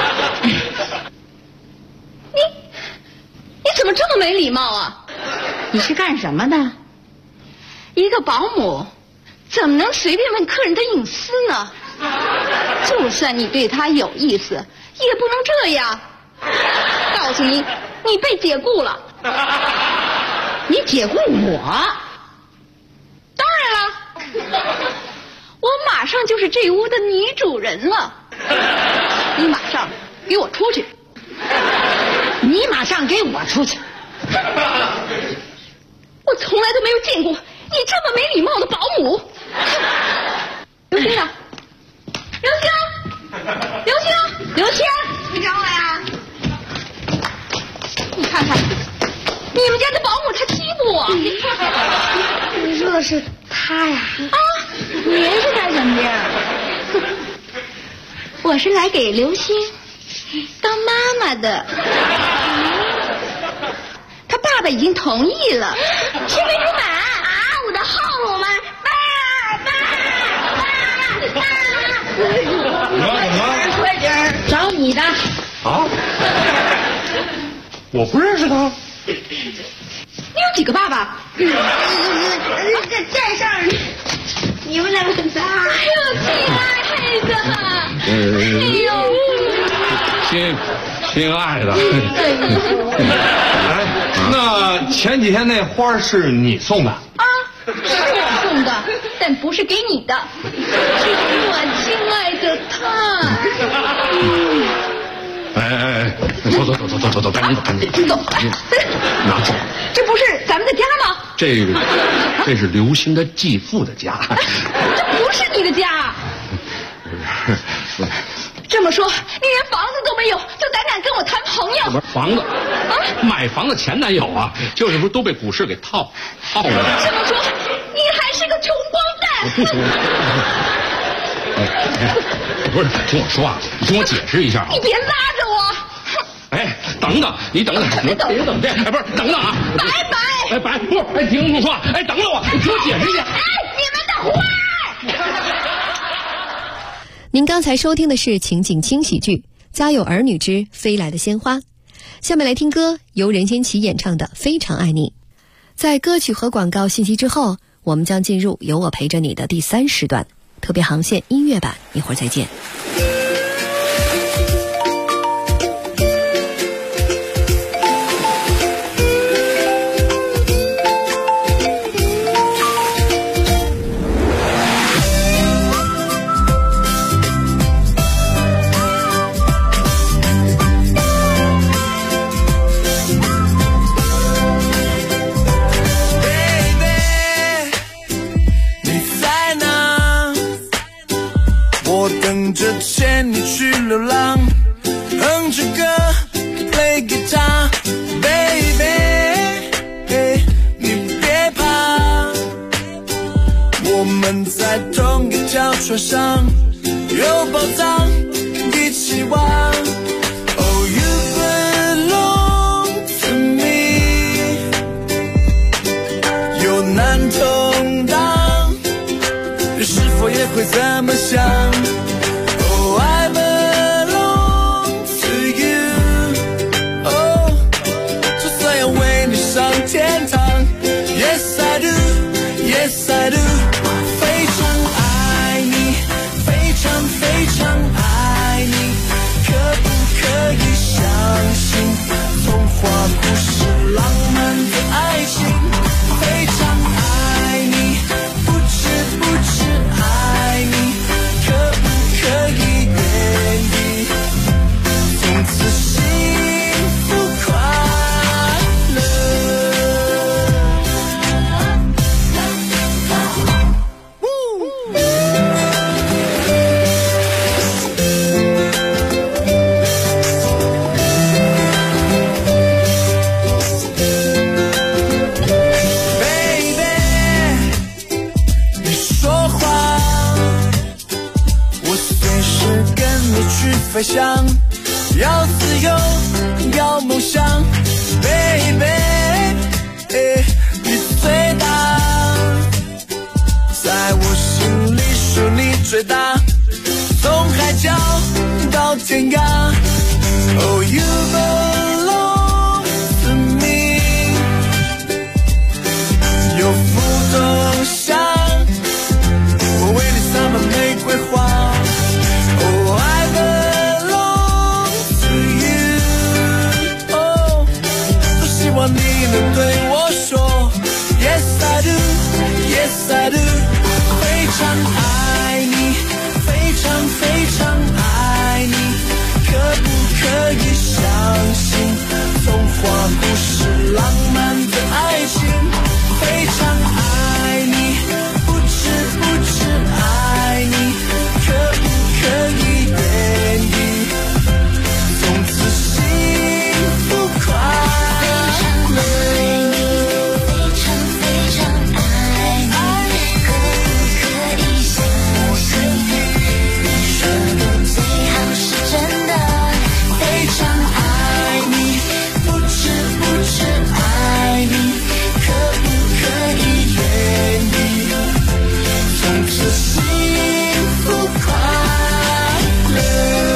你怎么这么没礼貌啊？ 你是干什么的？ 一个保姆怎么能随便问客人的隐私呢？就算你对他有意思，也不能这样。告诉你，你被解雇了。 你解雇我？ 当然了，我马上就是这屋的女主人了。你马上给我出去！ 你马上给我出去！ 我从来都没有见过你这么没礼貌的保姆。刘星啊，刘星，刘星，刘星，你找我呀？你看看，你们家的保姆她欺负我。 你说的是他呀？ 啊，你是干什么的？我是来给刘星当妈妈的。他爸爸已经同意了。青梅竹马啊，我的后母们，爸！快点， 找你的。 啊？我不认识他。 你有几个爸爸？ 在这儿，你们两个仨。 哎呦，亲爱的，哎呦， 亲爱的。哎，那前几天那花是你送的？ 啊，是我送的，但不是给你的，是给我亲爱的他。 哎，走，赶紧走，拿走。 这不是咱们的家吗？ 这是刘星的继父的家。 这不是你的家。这么说，你连房子都没有，就胆敢跟我谈朋友？ 不是房子啊，买房子前男友啊，就是不是都被股市给套了？ 这么说，你还是个穷光蛋？ 不穷。不是，听我说啊，你听我解释一下啊。 你别拉着我。 哎，等等，你等等，别等这，哎，不是，等等啊。拜，不是，哎，停住说，哎，等等我，你听我解释一下。 哎，你们的花。 您刚才收听的是情景轻喜剧《家有儿女之飞来的鲜花》，下面来听歌，由任贤齐演唱的《非常爱你》。在歌曲和广告信息之后，我们将进入有我陪着你的第3时段，特别航线音乐版，一会儿再见。 流浪，哼着歌 play guitar baby， 你别怕，我们在同一条船上，有宝藏一起玩。Oh you belong to me， 有难同当，你是否也会这么想？Oh I belong to you， 哦，就算要为你上天堂 ，Yes I do，Yes I do， 非常爱你，非常非常爱你，可不可以相信童话故事浪漫的爱情？非常爱你，不止不止爱你，可不可以愿意从此幸福快乐？Baby， 你说话，我随时跟你去飞翔，要自由，要梦想 ，Baby， 你最大，在我心里数你最大，从海角到天涯 ，Oh you belong to me， 有福同享，我为你洒满玫瑰花。Oh I belong to you， 哦，多希望你能对我说 Yes I do，Yes I do， 非常爱你，非常非常爱你，可不可以相信童话故事浪漫的爱情？非常爱你，不止不止爱你，可不可以愿意从此幸福快乐？ 非常非常爱你，可不可以相信你说的最好是真的？ 非常爱你，不止不止爱你，可不可以愿意从此幸福快乐？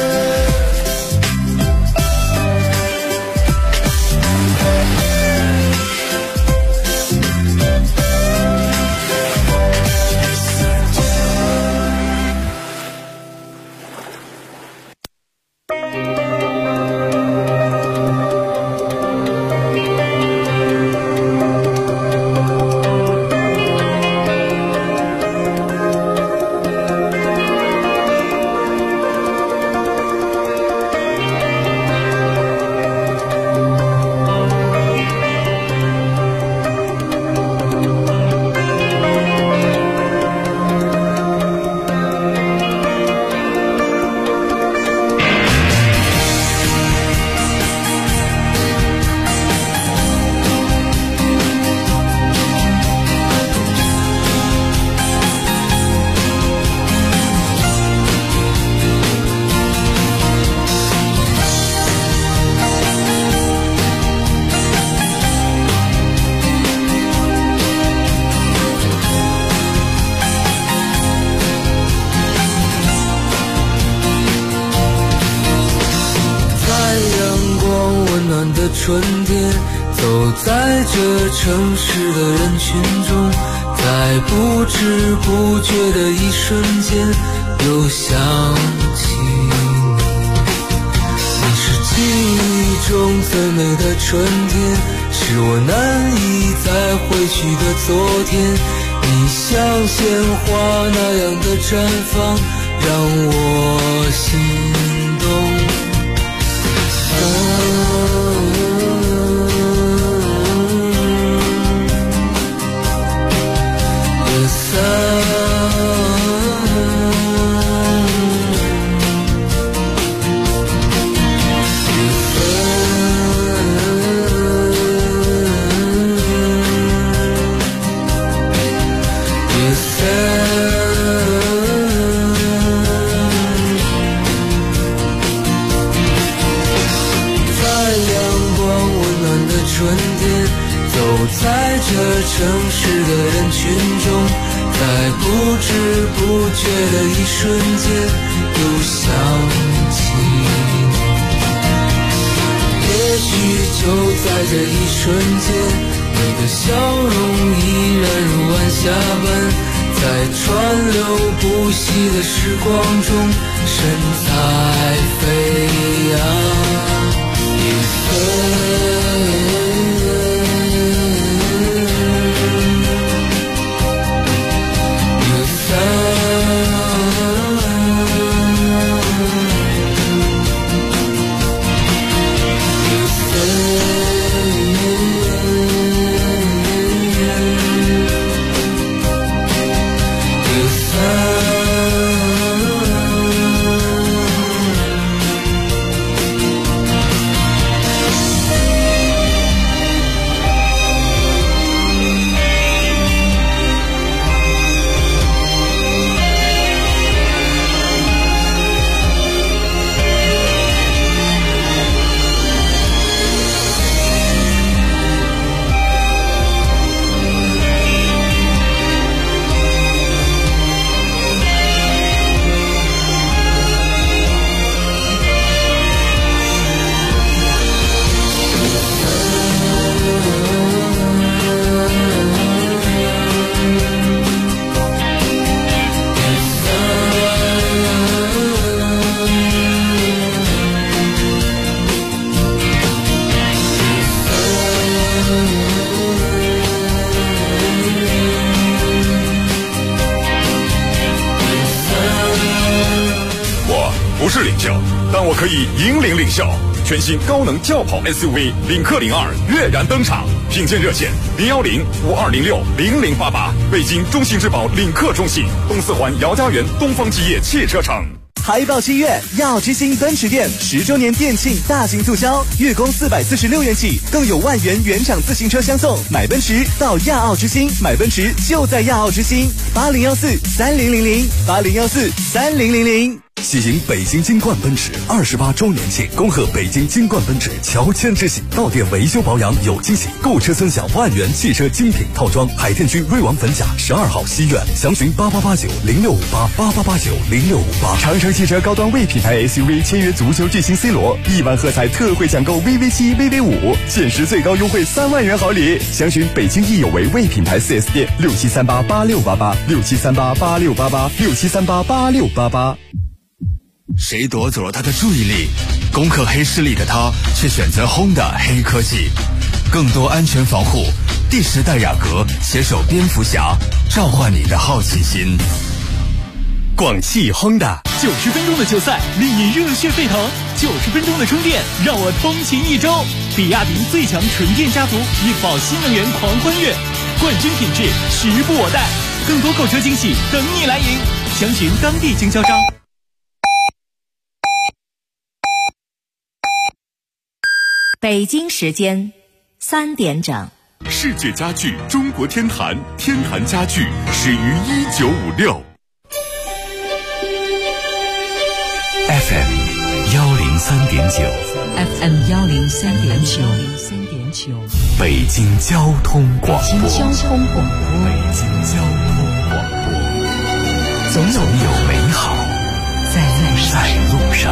春天，走在这城市的人群中，在不知不觉的一瞬间，又想起你。你是记忆中最美的春天，是我难以再回去的昨天。你像鲜花那样的绽放，让我心动。 市的人群中，在不知不觉的一瞬间又想起。也许就在这一瞬间，你的笑容依然如晚霞般，在川流不息的时光中神采飞扬。 不是领教，但我可以引领领校。全新高能轿跑 SUV 领克02跃然登场，品鉴热线010-5206-0088，北京中信质保领克中信，东四环姚家园东方基业汽车城。 海报7月，亚奥之星奔驰店10周年店庆大型促销，月供446元起，更有万元原厂自行车相送。买奔驰到亚奥之星，买奔驰就在亚奥之星，80143000，80143000。 喜迎北京金冠奔驰28周年庆，恭贺北京金冠奔驰乔迁之喜，到店维修保养有惊喜，购车尊享万元汽车精品套装。海淀区瑞王粉甲12号西苑，详询88890658，88890658。 长城汽车高端 V 品牌 SUV 签约足球巨星 C 罗，1万喝彩特惠抢购 VV7、VV5，限时最高优惠3万元好礼。详询北京易有为 V 品牌4S店67388688，67388688，67388688。 谁夺走了他的注意力？攻克黑势力的他却选择 Honda 黑科技，更多安全防护。第10代雅阁携手蝙蝠侠，召唤你的好奇心。 广汽 Honda 90分钟的球赛令你热血沸腾，90分钟的充电让我通勤1周。比亚迪最强纯电家族印宝新能源狂欢乐，冠军品质时不我待，更多购车惊喜等你来赢，详询当地经销商。 北京时间3点整。 世界家具中国天坛，天坛家具始于1956。 FM 103.9 FM 103.9， 北京交通广播。 北京交通广播。 总有美好在路上。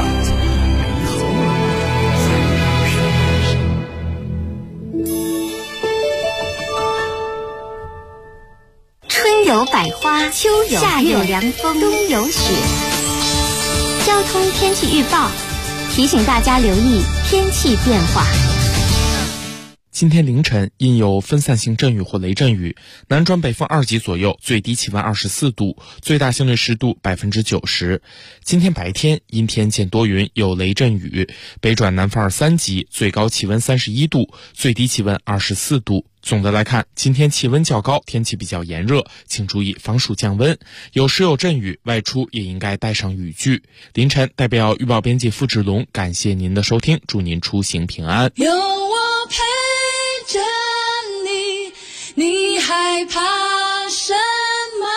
春有百花，秋有夏有凉风，冬有雪。交通天气预报提醒大家留意天气变化。 今天凌晨因有分散性阵雨或雷阵雨，南转北风2级左右，最低气温24度，最大相对湿度90%。今天白天阴天见多云，有雷阵雨，北转南风3级，最高气温31度，最低气温24度。总的来看，今天气温较高，天气比较炎热，请注意防暑降温，有时有阵雨，外出也应该带上雨具。凌晨代表预报编辑付志龙感谢您的收听，祝您出行平安。 有我陪着你，你害怕什么？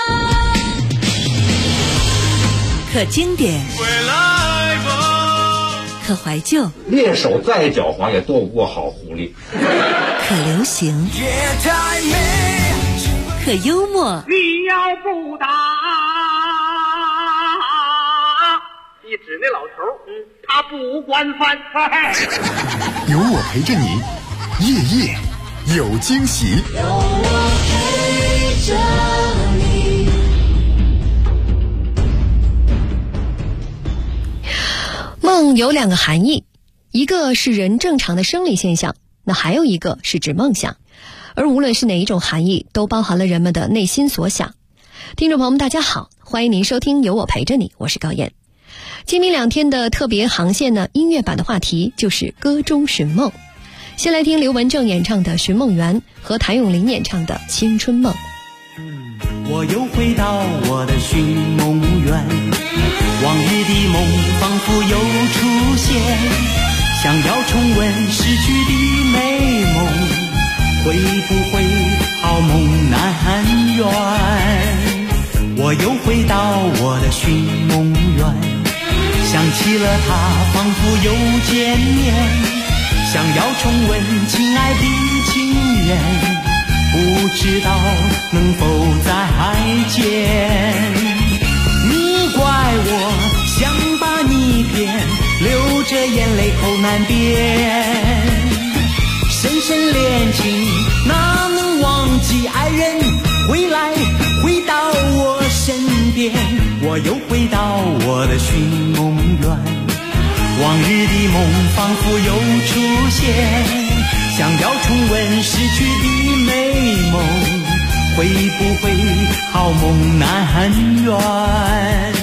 可经典， 回来吧。 可怀旧， 猎手再狡猾也躲不过好狐狸。 可流行， 可幽默。 你要不打，你指那老头，他不管饭菜。 有我陪着你，夜夜有惊喜。 有我陪着你。 梦有两个含义，一个是人正常的生理现象，那还有一个是指梦想。而无论是哪一种含义，都包含了人们的内心所想。听众朋友们大家好，欢迎您收听有我陪着你，我是高燕。今明两天的特别航线呢，音乐版的话题就是歌中寻梦。先来听刘文正演唱的《寻梦园》和谭咏麟演唱的《青春梦》。 我又回到我的寻梦园，往日的梦仿佛又出现，想要重温逝去的美梦，会不会好梦难圆？我又回到我的寻梦园，想起了他仿佛又见面，想要重温亲爱的情缘，不知道能否再见。你怪我想把你骗，流着眼泪口难辨。深深恋情哪能忘记爱人，回到我身边。我又回到我的寻梦园，往日的梦仿佛又出现，想要重温逝去的美梦，会不会好梦难圆？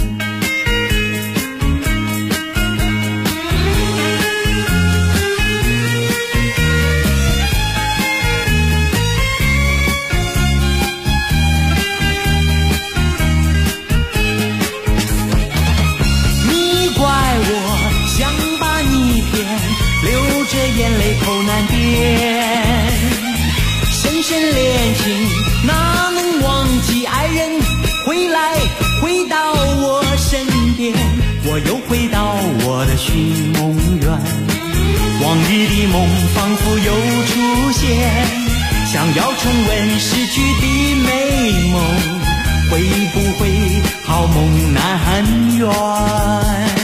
眼泪口难辨，深深恋情哪能忘记爱人，回到我身边。我又回到我的寻梦园，往日的梦仿佛又出现，想要重温逝去的美梦，会不会好梦难圆？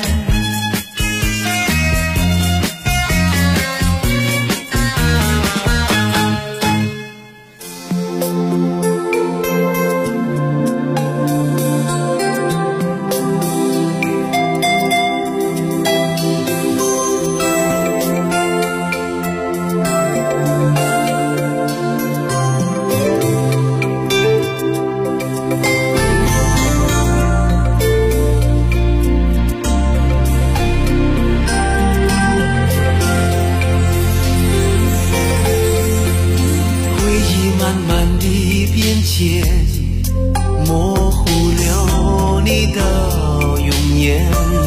模糊了你的容颜，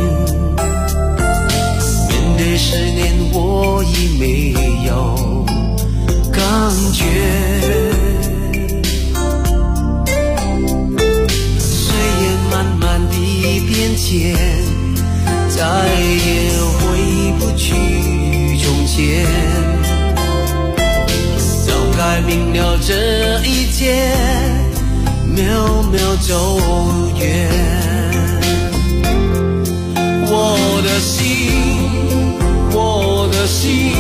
面对思念我已没有感觉，岁月慢慢地变迁，再也回不去从前，早该明了这一切，渺渺走远。我的心，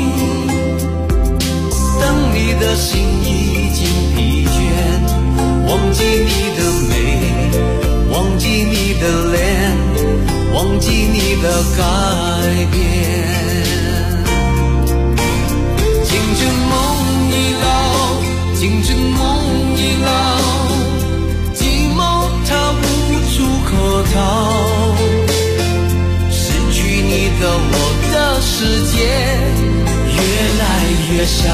等你的心已经疲倦，忘记你的美，忘记你的脸，忘记你的改变。青春梦已老，青春梦已老，寂寞它无处可逃，失去你的我的世界越来越小。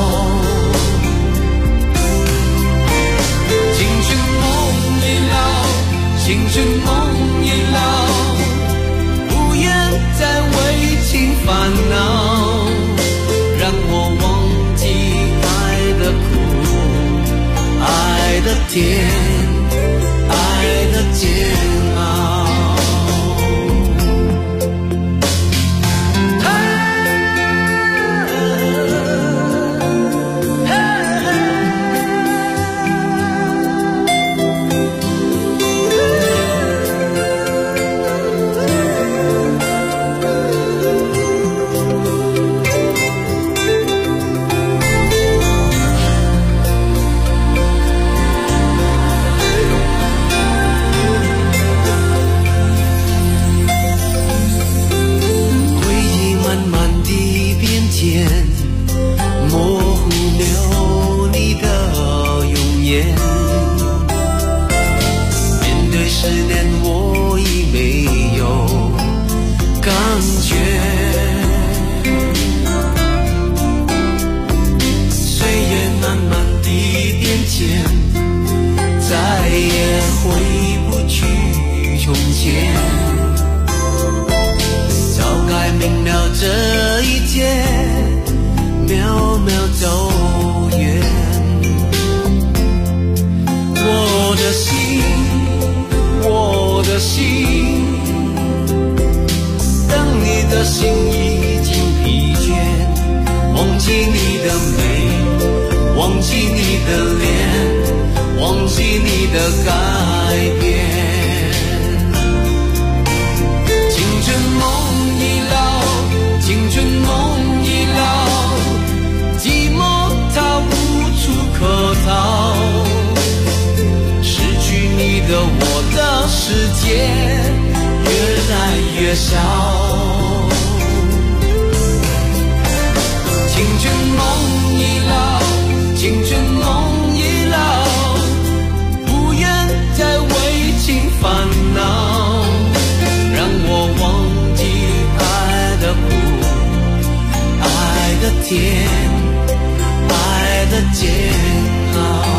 青春梦已老，青春梦已老，不愿再为情烦恼，让我忘记爱的苦，爱的甜，爱的煎熬。 眼。面对思念我已没有感觉，岁月慢慢地变迁，再也回不去从前。早该明了这一切，渺渺走远。我的心，我的心，等你的心已经疲倦，忘记你的美，忘记你的脸，忘记你的改变。青春梦已老，青春梦已老，寂寞它无处可逃。失去你的我的世界越来越少。青春梦已老，青春梦已老，不愿再为情烦恼，让我忘记爱的苦，爱的甜，爱的煎熬。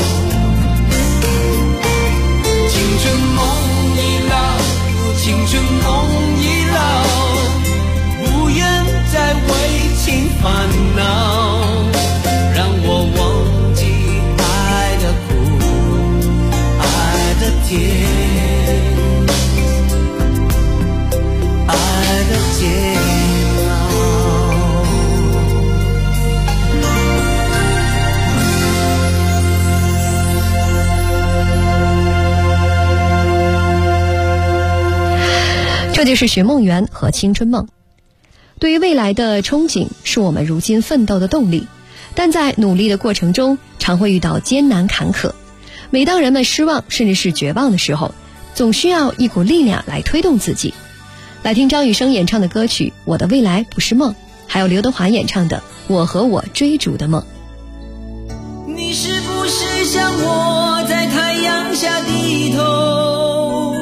青春梦已老，青春梦已老，不愿再为情烦恼，让我忘记爱的苦，爱的甜，爱的煎熬。 这就是寻梦园和青春梦。对于未来的憧憬是我们如今奋斗的动力，但在努力的过程中常会遇到艰难坎坷。每当人们失望甚至是绝望的时候，总需要一股力量来推动自己。来听张雨生演唱的歌曲《我的未来不是梦》，还有刘德华演唱的《我和我追逐的梦》。 你是不是像我在太阳下低头，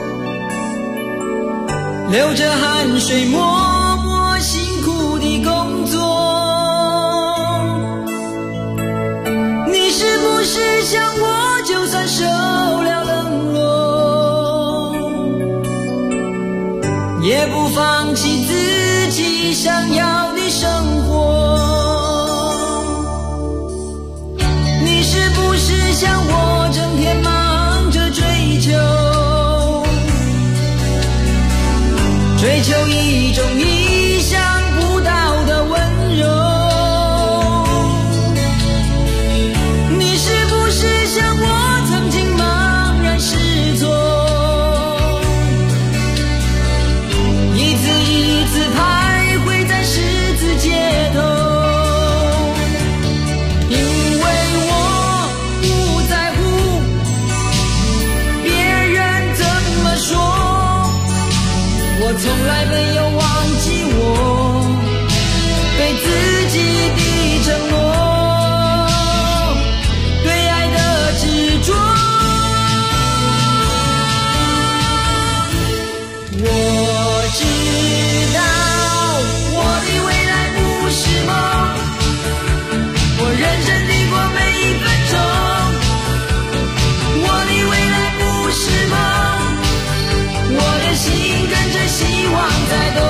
流着汗水默默辛苦地工作？你是不是像我就算受了冷落，也不放弃自己想要的生活？你是不是像我整天忙着追求一种意想不到的温柔？你是不是像我曾经茫然失措，一次一次徘徊在十字街头？因为我不在乎别人怎么说，我从来没有忘记我对自己的承诺，对爱的执着。我知道我的未来不是梦，我认真地过每一分钟。我的未来不是梦，我的心跟着希望在动。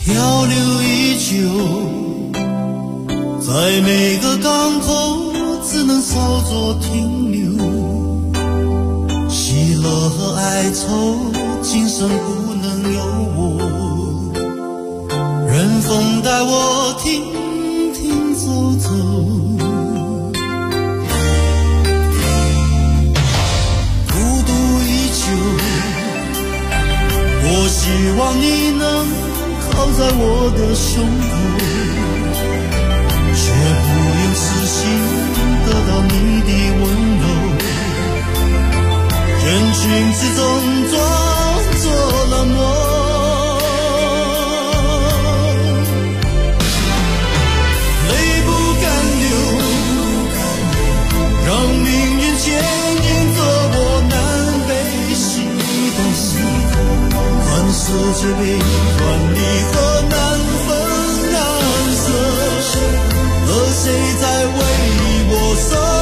漂流依旧，在每个港口只能稍作停留，喜乐和哀愁今生不能有我，任风带我停停走走，孤独依旧，我希望你能靠在我的胸口，却不用痴心得到你的温柔，人群之中装作冷漠，泪不敢流，让命运牵引着我南北西东，看世界悲欢离合难分难舍，而谁在为我守？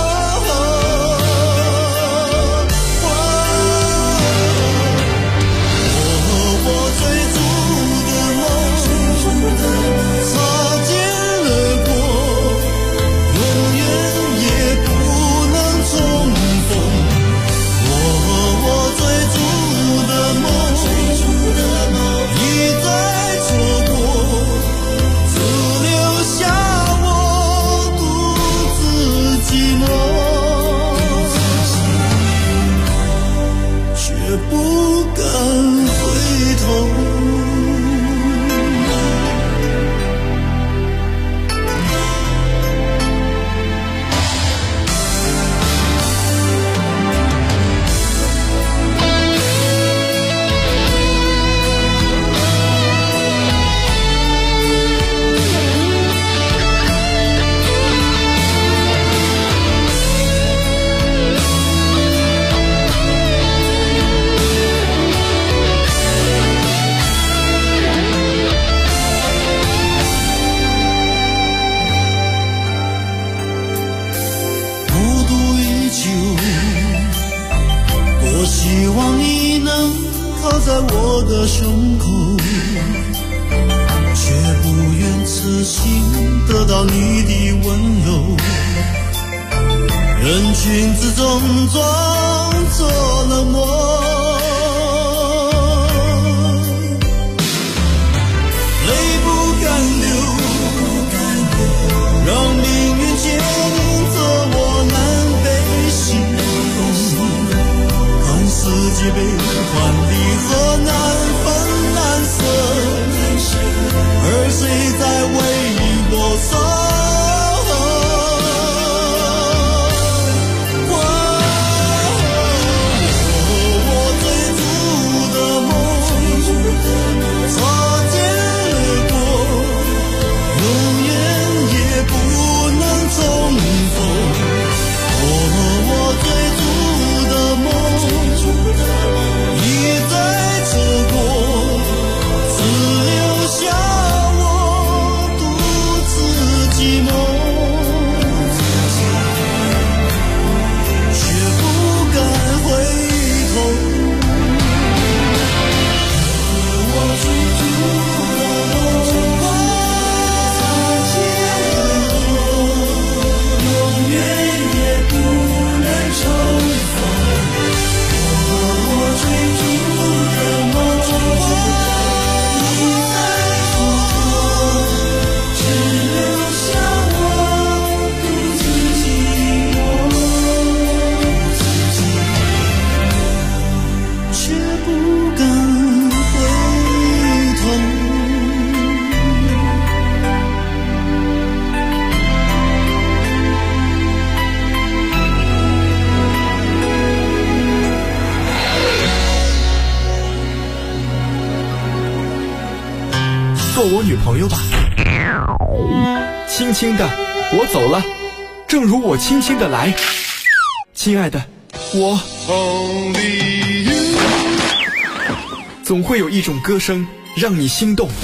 希望你能靠在我的胸口，却不愿痴心得到你的温柔，人群之中装作冷漠，泪不敢流，让命运牵引着我南北西东，看世界悲欢离合难分难舍，而谁在为我守？ 做我女朋友吧，轻轻的我走了，正如我轻轻的来，亲爱的，我总会有一种歌声让你心动，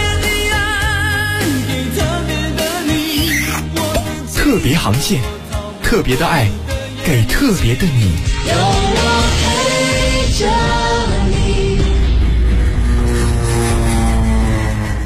特别航线，特别的爱，给特别的你，有我陪着你。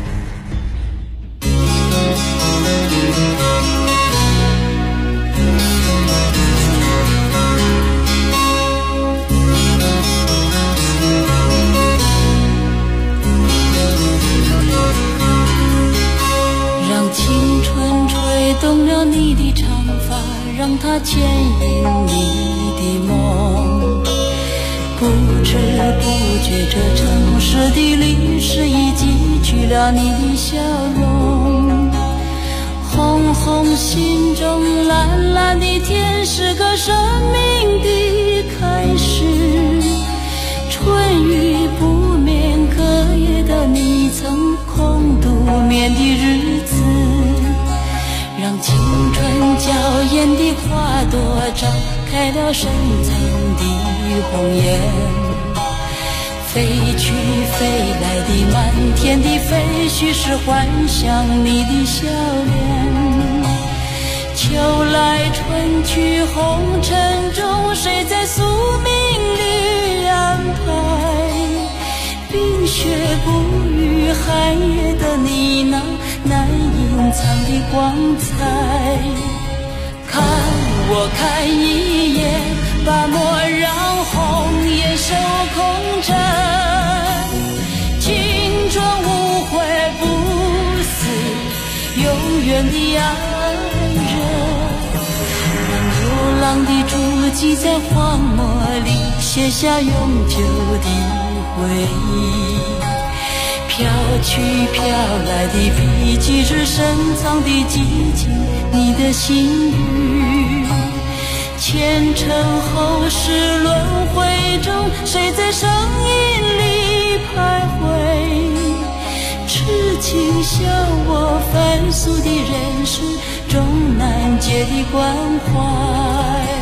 你的长发，让它牵引你的梦。不知不觉，这城市的历史已记取了你的笑容。红红心中，蓝蓝的天，是个生命的开始。春雨不眠，隔夜的你曾空独眠的日子，让青春娇艳的花朵绽开了深藏的红颜。飞去飞来的满天的飞絮，是幻想你的笑脸。秋来春去红尘中，谁在宿命里安排？冰雪不语，寒夜的你那难隐藏的光彩。看我看一眼，把莫让红颜守空枕。青春无悔不死，永远的爱人。让流浪的足迹在荒漠里写下永久的回忆。飘去飘来的笔迹，是深藏的激情，你的心语。前尘后世轮回中，谁在声音里徘徊？痴情笑我凡俗的人世中难解的关怀。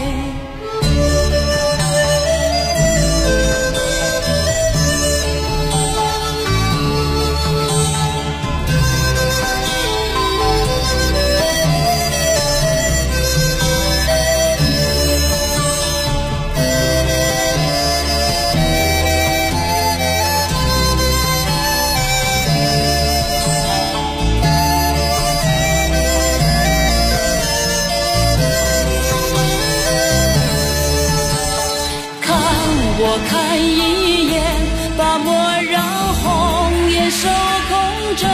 看一眼，把莫让红颜守空枕。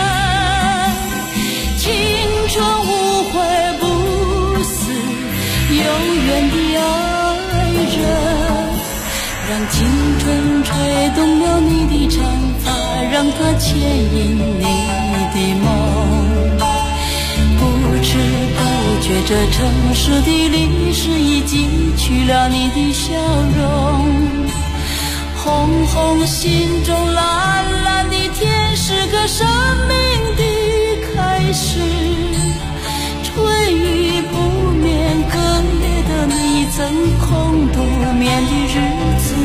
青春无悔不死，永远的爱人。让青春吹动了你的长发，让它牵引你的梦。不知不觉，这城市的历史已记取了你的笑容。红红心中，蓝蓝的天，是个生命的开始。春雨不眠，隔夜的你曾空独眠的日子。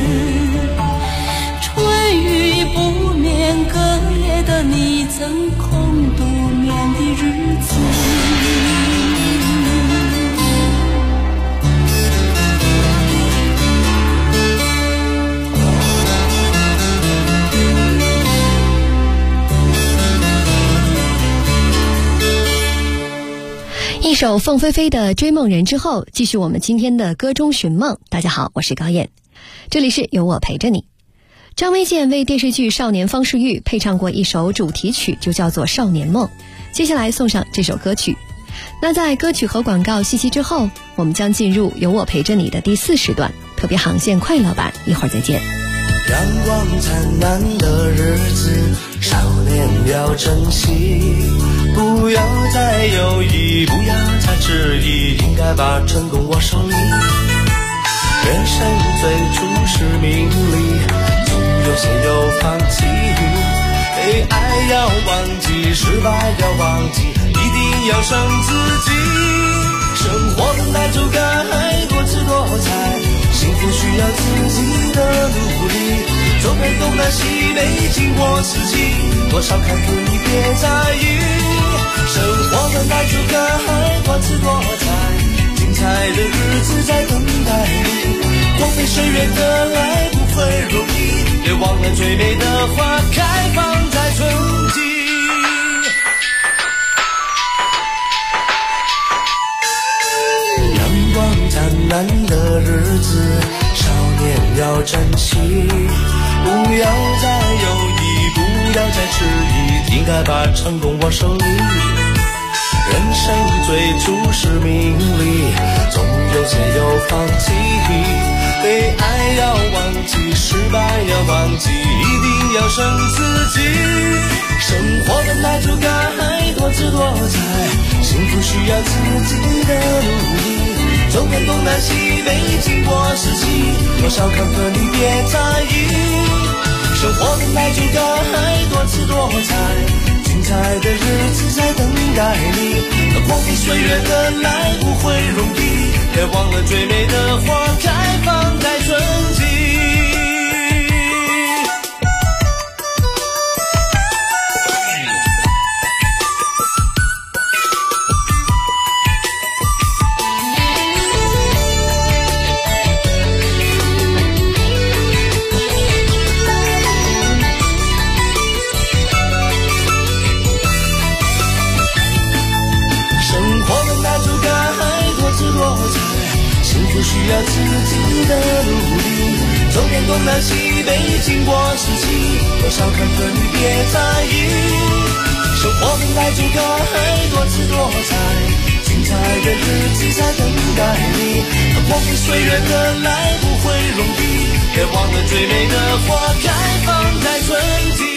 春雨不眠，隔夜的你曾空独眠的日子。 一首凤飞飞的《追梦人》之后，继续我们今天的歌中寻梦。大家好，我是高燕，这里是有我陪着你。张卫健为电视剧《少年方世玉》配唱过一首主题曲，就叫做《少年梦》。接下来送上这首歌曲。那在歌曲和广告信息之后，我们将进入有我陪着你的第4时段特别航线快乐版，一会儿再见。 阳光灿烂的日子，少年要珍惜，不要再犹豫，不要再迟疑，应该把成功握手里。人生最初是名利，总有些有放弃，被爱要忘记，失败要忘记，一定要胜自己。生活本来就该多姿多彩，幸福需要自己的努力，走遍东南西北，经过四季，多少坎坷你别在意。生活本来就该多姿多彩，精彩的日子在等待你。光辉岁月的来不会容易，别忘了最美的花开放在春季。阳光灿烂的日子，少年要珍惜，不要再犹豫，不要再迟疑，应该把成功握手里。 人生最初是名利，总有些有放弃。被爱要忘记，失败要忘记，一定要胜自己。生活本来就该多姿多彩，幸福需要自己的努力。走遍东南西北，经过四季，多少坎坷你别在意。生活本来就该多姿多彩，精彩的日子在等待你。那光阴岁月的来不会容易，别忘了最美的花开放在春季。需要自己的努力，走遍东南西北，经过四季，多少坎坷你别在意。生活本来就该多姿多彩，精彩的日子在等待你。光阴岁月的来不会容易，别忘了最美的花开放在春季。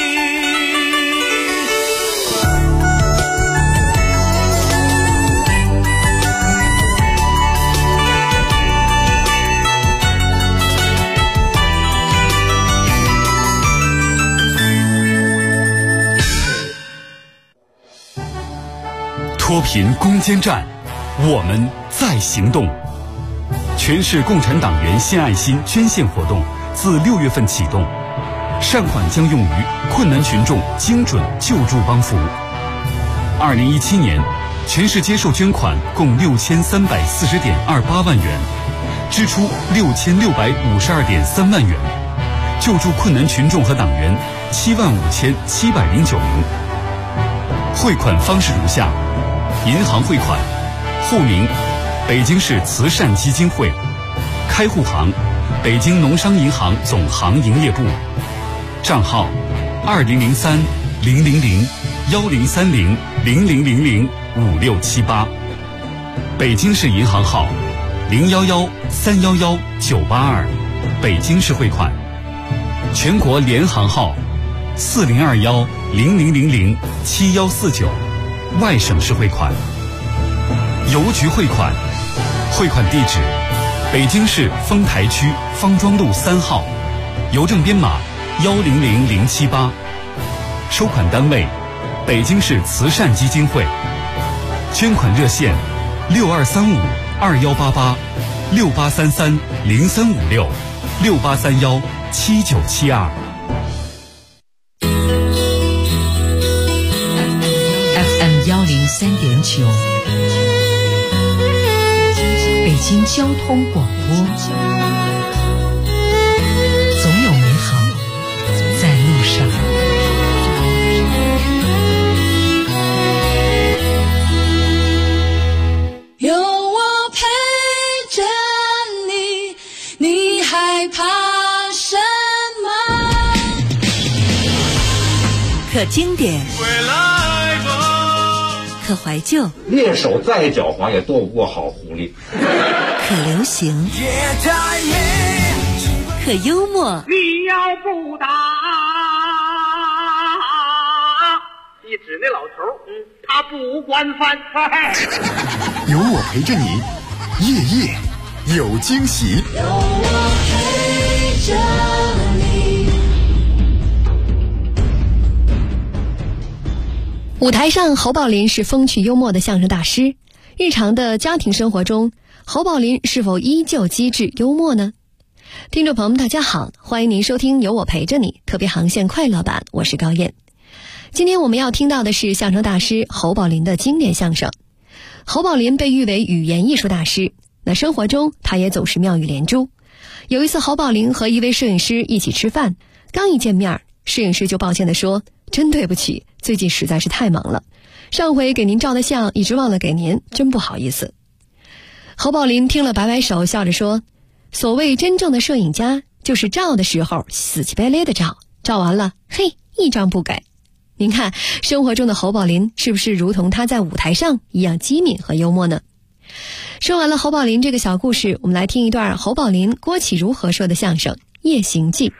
脱贫攻坚战，我们在行动。全市共产党员献爱心捐献活动自6月份启动，善款将用于困难群众精准救助帮扶。2017年，全市接受捐款共6340.28万元，支出6652.3万元，救助困难群众和党员75709名。汇款方式如下：银行汇款，户名北京市慈善基金会，开户行北京农商银行总行营业部，账号2033-0001-1030-00005678，北京市银行号011-311-982，北京市汇款，全国联行号4021-0000-7149，外省市汇款。邮局汇款，汇款地址北京市丰台区方庄路3号，邮政编码100078，收款单位北京市慈善基金会，捐款热线6235-2833-0356-6831-7972。 103.9，北京交通广播，总有美好在路上。 有我陪着你，你害怕什么？ 可经典，可怀旧， 猎手再狡猾也斗不过好狐狸。 可流行，可幽默。 你要不打，一指那老头，他不惯犯。 有我陪着你，夜夜有惊喜。 有我陪着你。 舞台上，侯宝林是风趣幽默的相声大师。日常的家庭生活中，侯宝林是否依旧机智幽默呢？听众朋友们，大家好，欢迎您收听有我陪着你特别航线快乐版，我是高燕。今天我们要听到的是相声大师侯宝林的经典相声。侯宝林被誉为语言艺术大师，那生活中他也总是妙语连珠。有一次，侯宝林和一位摄影师一起吃饭，刚一见面，摄影师就抱歉地说：“真对不起，最近实在是太忙了，上回给您照的相一直忘了给您，真不好意思。”侯宝林听了摆摆手，笑着说：“所谓真正的摄影家，就是照的时候死乞白赖的照，照完了，嘿，一张不给。” 您看，生活中的侯宝林是不是如同他在舞台上一样机敏和幽默呢？说完了侯宝林这个小故事，我们来听一段侯宝林、郭启儒合说的相声《夜行记》。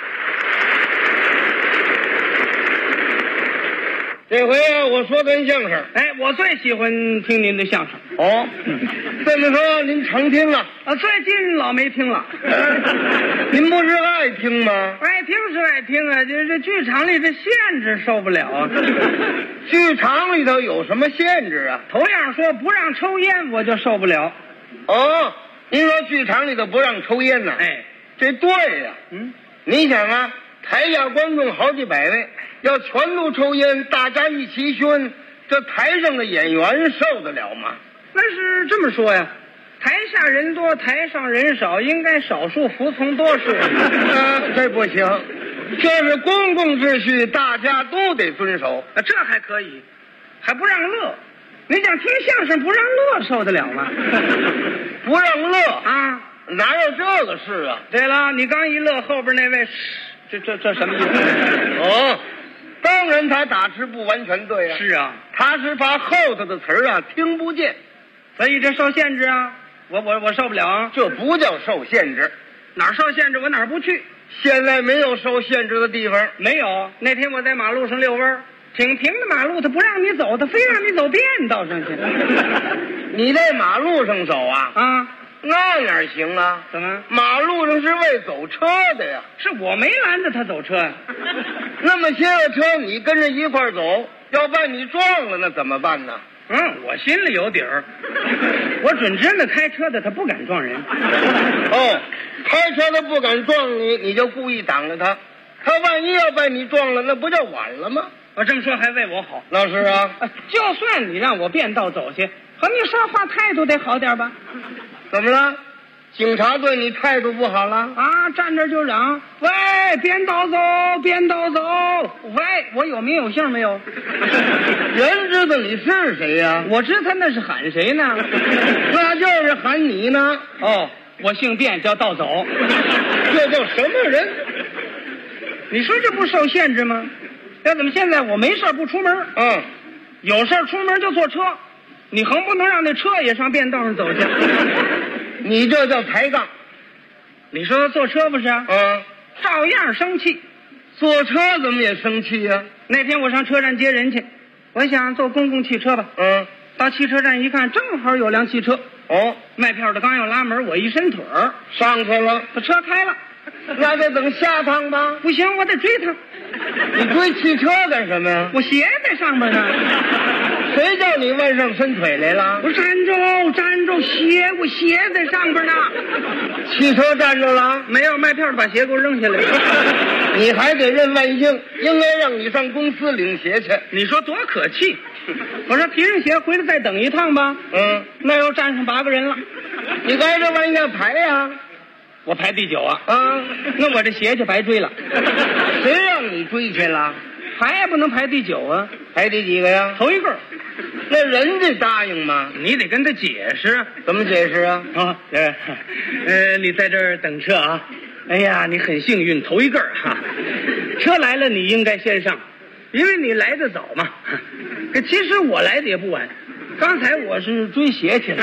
这回啊，我说段相声。哎，我最喜欢听您的相声。哦，这么说您常听啊？啊，最近老没听了。您不是爱听吗？爱听是爱听啊，这剧场里这限制受不了啊。剧场里头有什么限制啊？头样说不让抽烟，我就受不了。哦，您说剧场里头不让抽烟呢？哎，这对呀。你想啊，台下观众好几百位。要全都抽烟，大家一起熏，这台上的演员受得了吗？那是这么说呀，台下人多，台上人少，应该少数服从多数。这不行，这是公共秩序，大家都得遵守。这还可以，还不让乐。你想听相声不让乐受得了吗？不让乐啊，哪有这个事啊？对了，你刚一乐，后边那位，这什么意思？哦。当然他打词不完全对啊。是啊，他是怕后头的词儿啊听不见，所以这受限制啊，我受不了啊。这不叫受限制，哪儿受限制我哪儿不去。现在没有受限制的地方，没有。那天我在马路上遛弯，挺平的马路，他不让你走，他非让你走便道上去。你在马路上走啊？啊。那哪行啊？怎么？马路上是为走车的呀。是我没拦着他走车呀。那么些个车你跟着一块儿走，要把你撞了，那怎么办呢？我心里有底儿。我准真的开车的他不敢撞人。哦，开车的不敢撞你，你就故意挡着他。他万一要把你撞了，那不就晚了吗？我这么说还为我好。那是啊。就算你让我变道走去，和你说话态度得好点吧？怎么了？警察对你态度不好了？啊，站这就嚷，喂，变道走，变道走。喂，我有名有姓没有？人知道你是谁呀？我知他那是喊谁呢？那就是喊你呢。哦，我姓卞，叫道走。这叫什么人？你说这不受限制吗？要怎么现在我没事不出门？有事出门就坐车。你横不能让那车也上便道上走去。你这叫抬杠。你说坐车不是？照样生气。坐车怎么也生气呀？那天我上车站接人去，我想坐公共汽车吧。到汽车站一看，正好有辆汽车。哦，卖票的刚要拉门，我一伸腿儿上去了，他车开了。那得等下趟吧？不行，我得追他。你追汽车干什么呀？我鞋在上面呢。谁叫你往上伸腿来了？我站住，我鞋在上边呢。汽车站住了？没有，卖票的把鞋给我扔下来了。你还得认万幸，应该让你上公司领鞋去。你说多可气！我说提上鞋回来再等一趟吧。那又站上8个人了。你该这往下排呀。我排第9啊。那我这鞋就白追了。谁让你追去了？排也不能排第9啊。排第几个呀？头一个。那人家答应吗？你得跟他解释。怎么解释啊？你在这儿等车啊。哎呀，你很幸运，头一个哈。车来了你应该先上，因为你来得早嘛。其实我来的也不晚，刚才我是追鞋去了。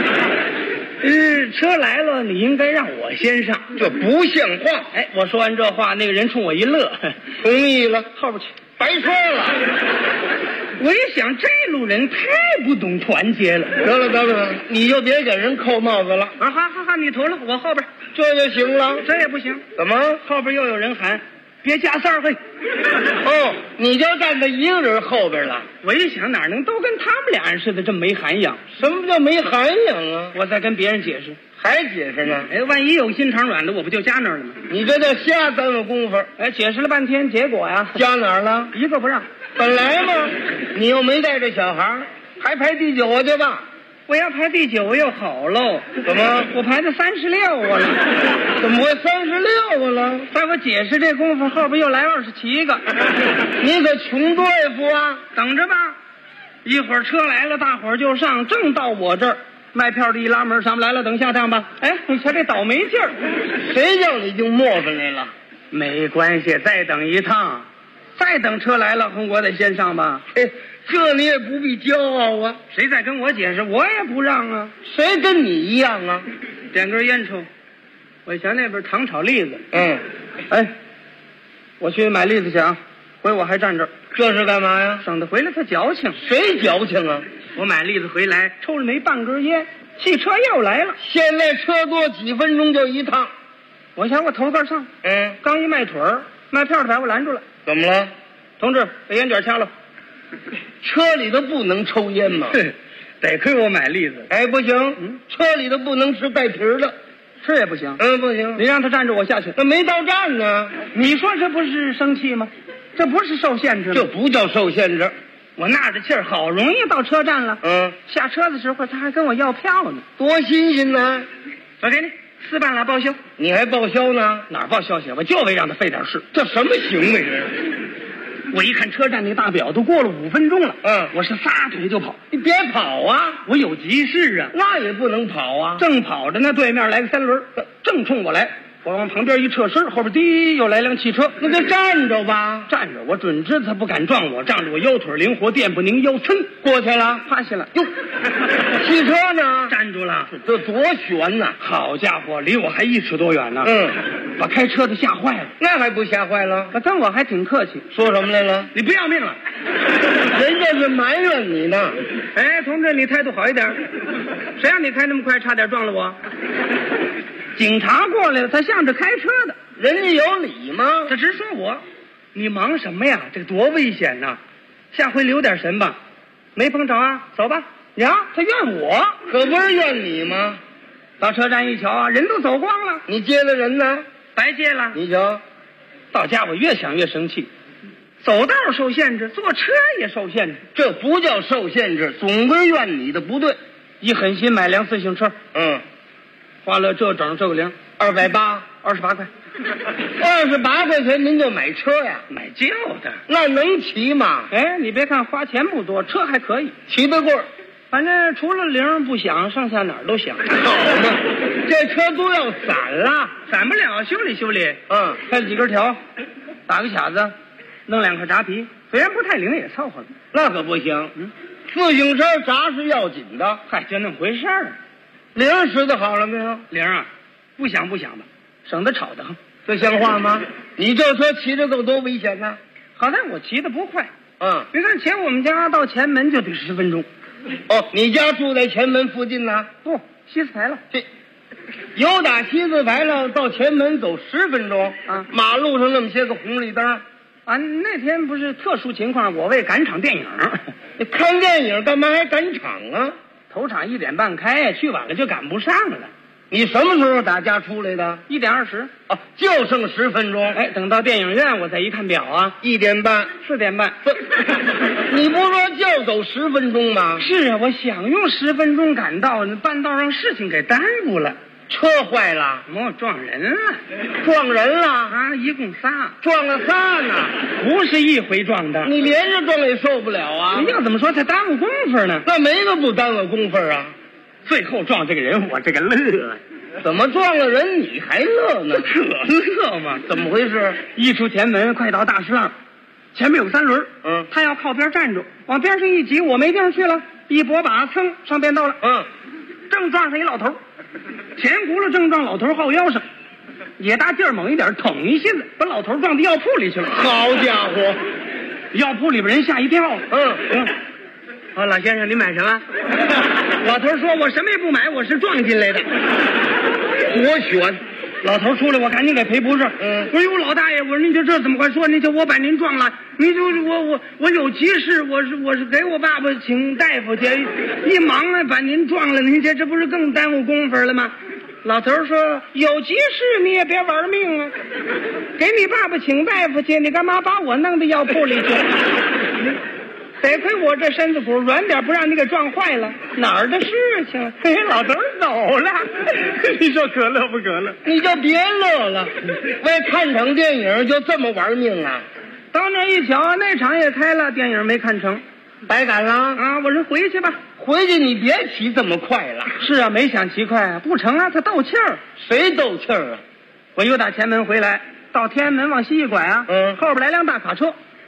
车来了你应该让我先上。这不像话。哎，我说完这话，那个人冲我一乐，同意了。后边去，白说了。我一想，这路人太不懂团结了。得了，你就别给人扣帽子了。好，你投了，我后边。这就行了？这也不行。怎么？后边又有人喊，别加塞儿嘿。你就站在一个人后边了。我一想，哪能都跟他们俩人似的这么没涵养？什么叫没涵养啊？我再跟别人解释。还解释呢？万一有心肠软的，我不就加那儿了吗？你这叫瞎耽误功夫。解释了半天，结果呀，加哪儿了？一个不让。本来嘛，你又没带着小孩，还排第9去吧？我要排第9又好喽。怎么？我排到36了。怎么会36了？在我解释这功夫，后边又来27个。你可穷对付啊！等着吧，一会儿车来了，大伙儿就上，正到我这儿。卖票的一拉门，上不来了，等下趟吧。哎，你瞧这倒霉劲儿，谁叫你就磨翻来了？没关系，再等一趟。 再等车来了，我得先上吧。 这你也不必骄傲啊！ 谁再跟我解释，我也不让啊。 谁跟你一样啊？ 点根烟抽。我想那边糖炒栗子。我去买栗子去啊，回我还站这儿。 这是干嘛呀？ 省得回来他矫情。 谁矫情啊？ 我买栗子回来，抽了没半根烟，汽车又来了。 现在车多几分钟就一趟。 我想我头个上，刚一迈腿儿，卖票的把我拦住了。 怎么了？ 同志，把烟卷掐了。 车里头不能抽烟吗？ 得亏我买栗子。 不行，车里头不能吃带皮的， 吃也不行。 不行。 你让他站着，我下去。 那没到站呢。 你说这不是生气吗？这不是受限制吗？ 这不叫受限制。 我纳着气儿，好容易到车站了。下车的时候他还跟我要票呢， 多新鲜呢！ 我给你4半拉报销。 你还报销呢？ 哪儿报销去？我就为让他费点事。 这什么行为这？ 我一看车站那大表都过了5分钟了，我是撒腿就跑。 你别跑啊， 我有急事啊。 那也不能跑啊。 正跑着呢，对面来个3轮，正冲我来。我往旁边一侧身，后边滴又来辆汽车。 那就站着吧， 站着。我准知他不敢撞我，仗着我腰腿灵活，电不拧腰，抻过去了， 趴下了。 哟，汽车呢？ 站住了。 这多悬呐！ 好家伙，离我还1尺多远呢。把开车的吓坏了。 那还不吓坏了？ 跟我还挺客气。 说什么来了？ 你不要命了？ 人家是埋怨你呢。 同志，你态度好一点。谁让你开那么快，差点撞了我？警察过来了，他向着开车的， 人家有理吗？ 他直说我，你忙什么呀？这多危险呐！下回留点神吧。没碰着啊，走吧。呀，他怨我， 可不是怨你吗？ 到车站一瞧啊，人都走光了。 你接了人呢？ 白接了。 你瞧， 到家我越想越生气。走道受限制，坐车也受限制， 这不叫受限制，总归怨你的不对。 一狠心买辆自行车，花了这整这个零 ，280，28 块 ，28块钱您就买车呀？ 买旧的， 那能骑吗？ 你别看花钱不多，车还可以， 骑得过。 反正除了铃不响，剩下哪儿都响。 好嘛，这车都要散了， 散不了，修理修理。开了几根条，打个卡子，弄2块扎皮，虽然不太灵也凑合了。 那可不行，自行车闸是要紧的。 嗨，就那么回事儿。 铃使得好了没有？ 铃啊，不响吧，省得吵得很。 这像话吗？你这车骑着够多危险呢！ 好在我骑得不快。你看前我们家到前门就得10分钟。 你家住在前门附近呢？ 不，西四牌了。 由打西四牌了到前门走10分钟啊！ 马路上那么些个红绿灯啊！那天不是特殊情况，我为赶场电影。 你看电影干嘛还赶场啊？ 头场1点半开，去晚了就赶不上了。 你什么时候打家出来的 ？1点20。 就剩10分钟。 等到电影院我再一看表啊 ，1点半 ，4点半。 你不说就走10分钟吗？ 是啊，我想用10分钟赶到，半道让事情给耽误了。 车坏了， 撞人了， 撞人了啊！一共仨， 撞了仨呢， 不是一回撞的。 你连着撞也受不了啊！ 你要怎么说才耽误功夫呢？ 那没个不耽误功夫啊！ 最后撞这个人，我这个乐， 怎么撞了人你还乐呢？ 可乐嘛！ 怎么回事？ 一出前门，快到大石栏，前面有3轮，他要靠边站住，往边上一挤，我没地方去了，一拨把，噌上便道了，正撞上一老头。前轱辘正撞老头后腰上，也大劲儿猛一点，捅一下子，把老头撞到药铺里去了。 好家伙， 药铺里边人吓一跳。老先生，您买什么？老头说：“我什么也不买，我是撞进来的。” 多悬！ 老头出来，我赶紧给赔不是。我说：“哟，老大爷，我说您这怎么快说？您就我把您撞了，您就我有急事，我是给我爸爸请大夫去，一忙啊把您撞了，您这不是更耽误功夫了吗？”老头说：“有急事你也别玩命啊，给你爸爸请大夫去，你干嘛把我弄到药铺里去？得亏我这身子骨软点，不让你给撞坏了。哪儿的事情？嘿，老头走了，你说可乐不可乐？ 你就别乐了，为看场电影就这么玩命啊？ 到那一瞧，那场也开了，电影没看成， 白赶了啊！我说回去吧， 回去你别骑这么快了。 是啊，没想骑快啊，不成啊，他斗气儿。 谁斗气儿啊？ 我又打前门回来，到天安门往西一拐啊，后边来辆大卡车。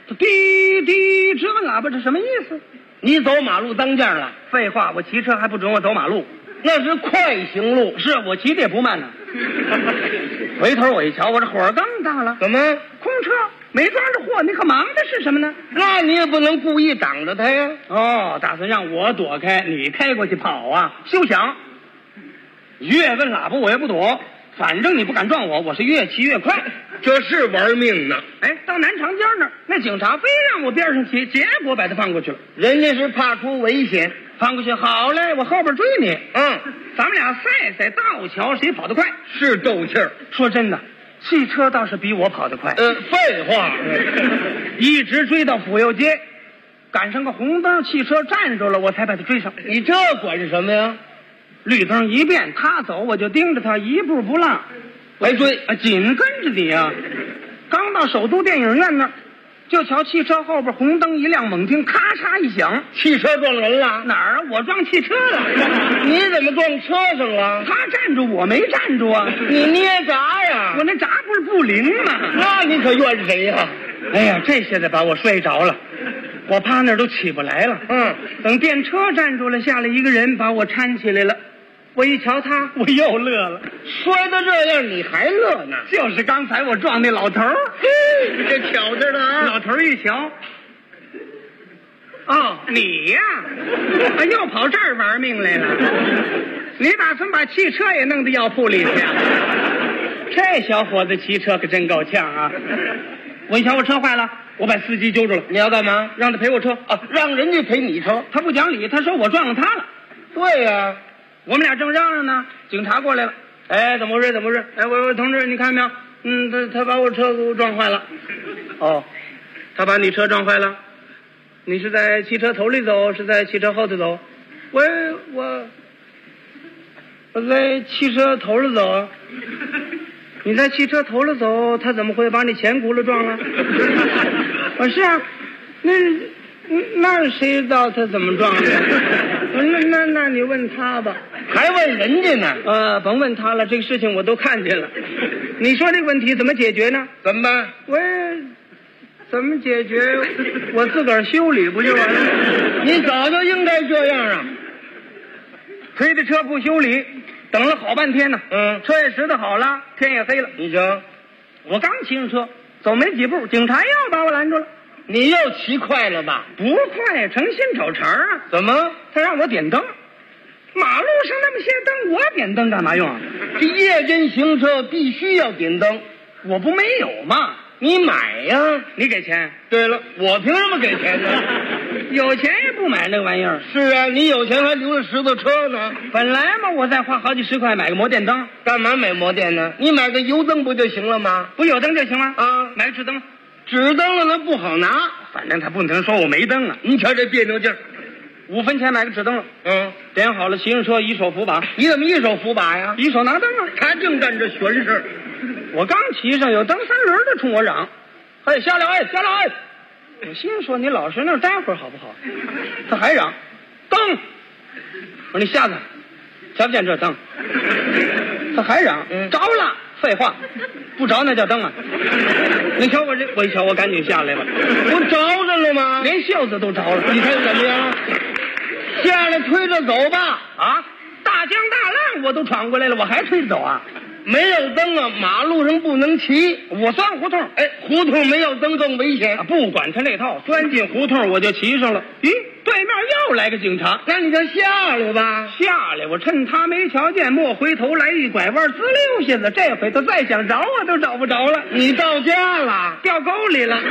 他滴滴直问喇叭，这什么意思？ 你走马路当间了？ 废话，我骑车还不准我走马路， 那是快行路。 是我骑的也不慢呢。回头我一瞧，我这火更大了。 怎么？ 空车没装着货，你可忙的是什么呢？ 那你也不能故意挡着他呀。 哦，打算让我躲开，你开过去跑啊？休想！越问喇叭我也不躲，反正你不敢撞我，我是越骑越快。 这是玩命呢。 哎，到南长街那儿，那警察非让我边上骑，结果把他放过去了。 人家是怕出危险， 放过去好嘞，我后边追你。 嗯， 咱们俩赛道桥谁跑得快， 是斗气儿。 说真的，汽车倒是比我跑得快。 废话， 一直追到府右街，赶上个红灯，汽车站住了，我才把他追上。 你这管是什么呀？ 绿灯一变，他走我就盯着他，一步不落， 来追， 紧跟着你啊！刚到首都电影院那儿，就瞧汽车后边红灯一亮，猛听咔嚓一响， 汽车撞人了？ 哪儿啊？我撞汽车了。 你怎么撞车上了？ 他站住，我没站住啊！ 你捏闸呀？ 我那闸不是不灵吗？ 那你可怨谁呀？ 哎呀，这下子把我摔着了，我趴那儿都起不来了。等电车站住了，下来一个人把我搀起来了。我一瞧他，我又乐了。 摔得这样你还乐呢？ 就是刚才我撞那老头儿。 这巧着呢啊！ 老头儿一瞧，哦，你呀，又跑这儿玩命来了。你打算把汽车也弄到药铺里去？这小伙子骑车可真够呛啊！我一瞧我车坏了，我把司机揪住了。 你要干嘛？ 让他赔我车啊！让人家赔你车？ 他不讲理，他说我撞了他了。 对呀。 我们俩正嚷嚷呢，警察过来了。哎，怎么回事？怎么回事？哎，我同志，你看没有？他把我车给我撞坏了。哦，他把你车撞坏了？你是在汽车头里走，是在汽车后头走？我在汽车头里走啊。你在汽车头里走，他怎么会把你前轱辘撞了？是啊，那谁知道他怎么撞的？那你问他吧。 还问人家呢？ 甭问他了，这个事情我都看见了。你说这个问题怎么解决呢？ 怎么办？ 怎么解决？我自个儿修理不就完了？ 你早就应该这样啊！ 推的车不修理，等了好半天呢。车也拾掇好了，天也黑了。 你瞧， 我刚骑上车，走没几步，警察又把我拦住了。 你又骑快了吧？ 不快，成心找茬啊！ 怎么？ 他让我点灯。马路上那么些灯，我点灯干嘛用啊？ 这夜间行车必须要点灯， 我不没有吗？ 你买呀， 你给钱。 对了，我凭什么给钱呢？ 有钱也不买那个玩意儿。 是啊，你有钱还留着石头车呢。 本来嘛，我再花好几十块买个摩电灯。 干嘛买摩电呢？你买个油灯不就行了吗？ 不有灯就行了啊， 买个纸灯。 纸灯了那不好拿， 反正他不能说我没灯啊。 你瞧这别扭劲儿 ，5分钱买个纸灯了。点好了，骑上车一手扶把。 你怎么一手扶把呀？ 一手拿灯啊。 他正干这玄事。 我刚骑上，有蹬三轮的冲我嚷：“哎，下来哎，下来哎！”我心说你老实那儿待会儿好不好？他还嚷：“灯！”我说你下子，瞧不见这灯？他还嚷：“着了！”废话，不着那叫灯啊！你瞧我这，我一瞧我赶紧下来了， 不着着了吗？ 连袖子都着了， 你看怎么样？下来推着走吧！ 啊，大江大浪我都闯过来了，我还推着走啊？ 没有灯啊，马路上不能骑。 我钻胡同， 哎，胡同没有灯更危险。 不管他那套，钻进胡同我就骑上了。咦，对面又来个警察， 那你就下来吧。 下来，我趁他没瞧见，莫回头来一拐弯，滋溜下子。这回他再想找我都找不着了。 你到家了， 掉沟里了。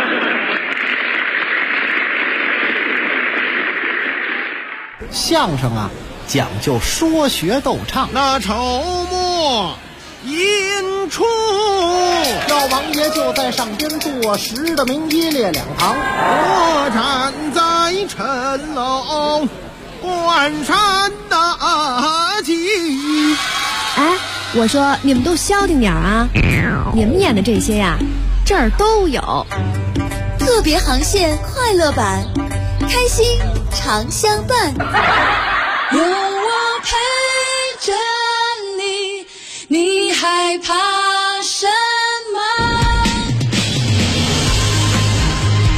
相声啊，讲究说学逗唱。 那筹末引出， 赵王爷就在上边坐实的明一列两旁， 我站在城楼关山大吉。 哎，我说你们都消停点啊！你们演的这些呀，这儿都有。 特别航线快乐版，开心常相伴。 有我陪着你，你害怕什么？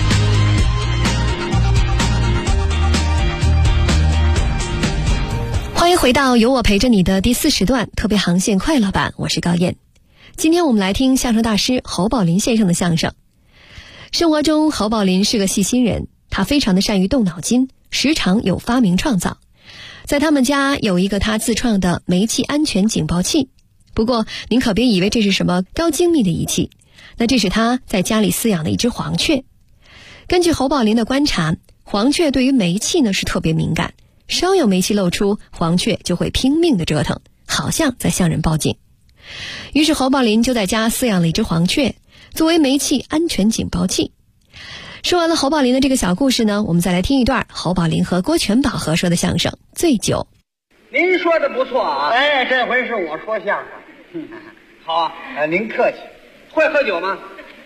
迎回到有我陪着你的第4时段特别航线快乐版，我是高燕。今天我们来听相声大师侯宝林先生的相声。生活中侯宝林是个细心人，他非常的善于动脑筋，时常有发明创造。在他们家有一个他自创的煤气安全警报器，不过您可别以为这是什么高精密的仪器，那这是他在家里饲养的一只黄雀。根据侯宝林的观察，黄雀对于煤气呢是特别敏感，稍有煤气漏出，黄雀就会拼命的折腾，好像在向人报警。于是侯宝林就在家饲养了一只黄雀，作为煤气安全警报器。说完了侯宝林的这个小故事呢，我们再来听一段侯宝林和郭全宝合说的相声《醉酒》。 您说的不错啊， 哎，这回是我说相声。 好啊， 您客气。 会喝酒吗？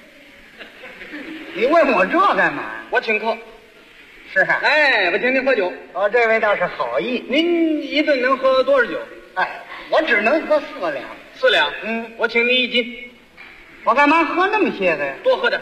你问我这干嘛？ 我请客。 是啊。 哎，我请您喝酒。 哦，这位倒是好意。 您一顿能喝多少酒？ 哎，我只能喝4两。 4两？我请您1斤。 我干嘛喝那么些个呀？ 多喝点。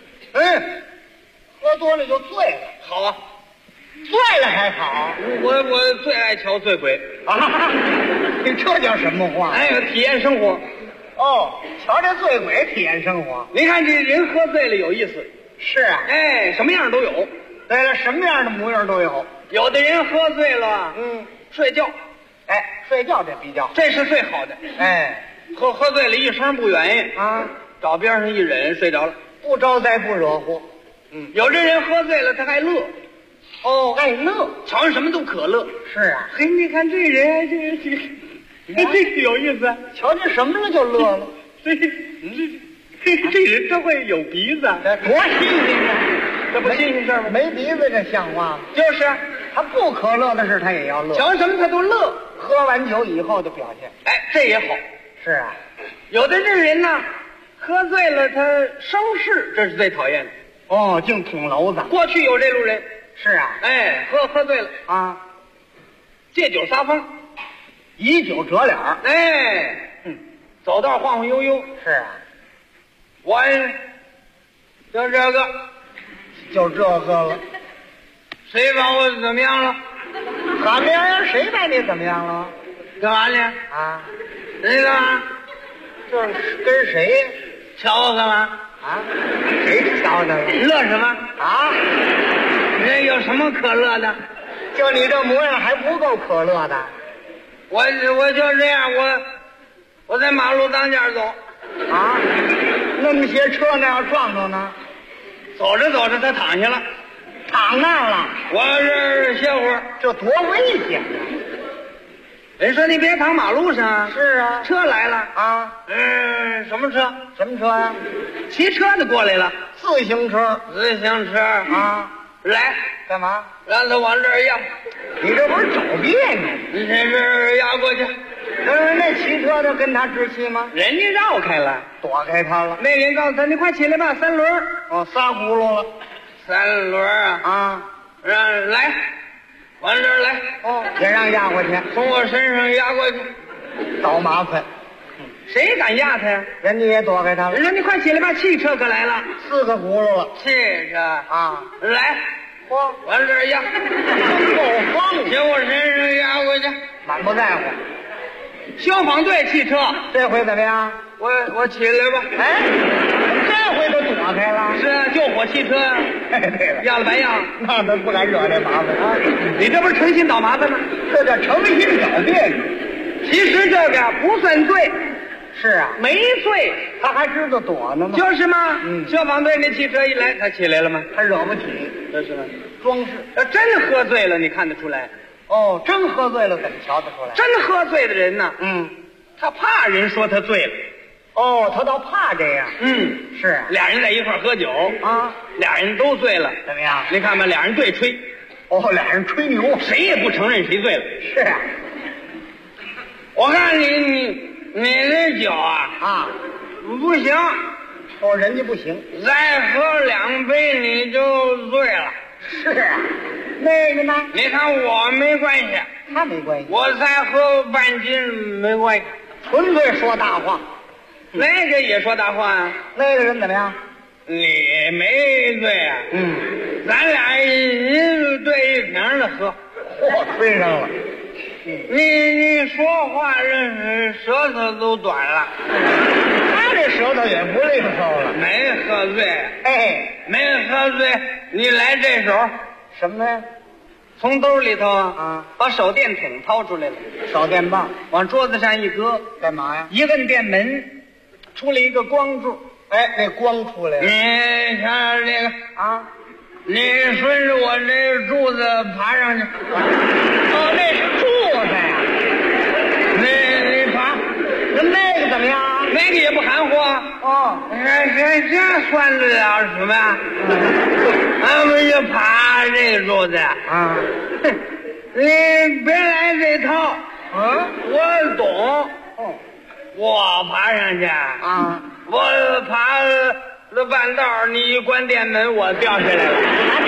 喝多了就醉了。 好啊。 醉了还好。 我最爱瞧醉鬼啊！你这叫什么话？ 哎，体验生活。 哦，瞧这醉鬼体验生活。 您看这人喝醉了有意思。 是啊。 哎，什么样都有。 对了，什么样的模样都有。 有的人喝醉了，睡觉。 哎，睡觉这比较， 这是最好的。 哎， 喝醉了一声不愿意啊， 找边上一忍，睡着了， 不招灾不惹祸。 有这人喝醉了他还乐。 哦，爱乐， 瞧上什么都可乐。 是啊。 嘿，你看这人这有意思。 瞧见什么了就乐了。 这人这会有鼻子， 多新鲜啊！ 这不新鲜事吗？ 没鼻子这像话吗？ 就是， 他不可乐的事他也要乐。 瞧什么他都乐。 喝完酒以后的表现， 哎，这也好。 是啊。 有的这人呢，喝醉了他生事，这是最讨厌的。 哦，净捅娄子。 过去有这路人。 是啊。 哎，喝醉了啊， 借酒撒疯， 以酒折脸。 哎，走道晃晃悠悠。 是啊。 我就这个了。 谁把我怎么样了？ 怎么样？谁把你怎么样了？ 干嘛呢？ 啊？ 谁干嘛？ 就是跟谁瞧我干嘛？ 啊？谁瞧他了？ 乐什么？ 啊？ 人有什么可乐的？ 就你这模样还不够可乐的。 我就这样，我在马路当间走。 啊？那么些车那要撞着呢？ 走着走着他躺下了。 躺那儿了。 我这歇会儿。 这多危险啊！ 人说你别躺马路上。 是啊。 车来了啊。 什么车？ 什么车呀？ 骑车的过来了。 自行车。 自行车啊。 来干嘛？ 让他往这儿压。 你这不是找别扭？ 你这是压过去。 那骑车的跟他置气吗？ 人家绕开了， 躲开他了。 那人告诉他：“你快起来吧，3轮。” 哦，3轱辘了。 3轮啊！ 啊， 让来，往这儿来。 哦，也让压过去， 从我身上压过去， 找麻烦。 谁敢压他呀？ 人家也躲开他了。 人说：“你快起来吧，汽车可来了。 ”4个轱辘了。 汽车啊， 来，往这儿压， 够放， 从我身上压过去， 满不在乎。 消防队汽车， 这回怎么样？ 我起来吧。 哎，这回都躲开了。 是啊，救火汽车啊。 对了， 压了白压， 那他不敢惹这麻烦啊。 你这不是诚心找麻烦吗？ 这叫诚心找别扭。 其实这个不算罪。 是啊， 没罪， 他还知道躲呢吗？ 就是嘛。消防队那汽车一来，他起来了吗？ 他惹不起， 这是装饰。 真喝醉了，你看得出来。 哦，真喝醉了，怎么瞧得出来？ 真喝醉的人呢，他怕人说他醉了。 哦，他倒怕这样。是。 俩人在一块儿喝酒啊， 俩人都醉了， 怎么样？ 你看吧，俩人对吹。 哦，俩人吹牛， 谁也不承认谁醉了。 是啊。 我看你这酒啊不行。 哦，人家不行， 再喝2杯你就醉了。 是啊。那个呢？ 你看我没关系， 他没关系。 我再喝半斤没关系， 纯粹说大话。 那个也说大话啊。 那个人怎么样？ 你没醉啊？咱俩一对一瓶的喝。 嚯，吹上了。 你说话这舌头都短了， 他这舌头也不利索了。 没喝醉， 哎， 没喝醉，你来这手什么呀？ 从兜里头把手电筒掏出来了， 手电棒往桌子上一搁， 干嘛呀？ 一摁电门，出了一个光柱。 哎，那光出来了。 你看这个你顺着我这柱子爬上去。 哦，那是柱子呀。 你爬， 那个怎么样？ 那个也不含糊。 哦， 这算得了什么？俺们就爬这个柱子啊。你别来这套。我懂。我爬上去啊，我爬了半道，你一关电门，我掉下来了。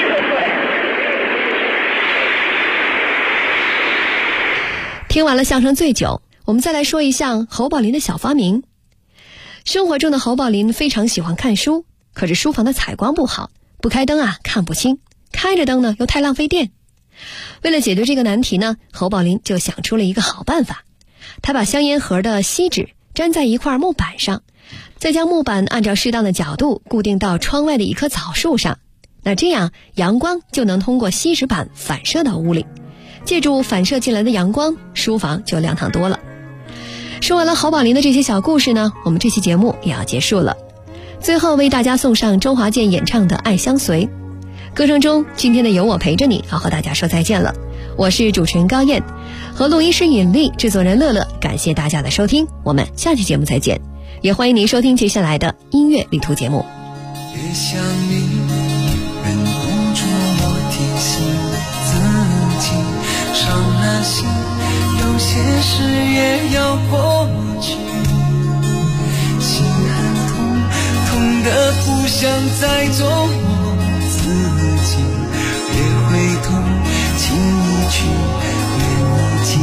听完了相声醉酒，我们再来说一项侯宝林的小发明。生活中的侯宝林非常喜欢看书，可是书房的采光不好，不开灯看不清，开着灯呢又太浪费电。为了解决这个难题呢，侯宝林就想出了一个好办法。他把香烟盒的锡纸粘在一块木板上，再将木板按照适当的角度固定到窗外的一棵枣树上，那这样阳光就能通过锡纸板反射到屋里，借助反射进来的阳光，书房就亮堂多了。说完了侯宝林的这些小故事呢，我们这期节目也要结束了。最后为大家送上周华健演唱的《爱相随》。歌声中，今天的有我陪着你要和大家说再见了。我是主持人高燕，和录音师尹丽，制作人乐乐，感谢大家的收听，我们下期节目再见。也欢迎您收听接下来的音乐旅途节目。 越想你，忍不住我提醒自己，伤了心，有些事也要过去。心很痛，痛得不想再做我自己，别回头，情已去，缘已尽，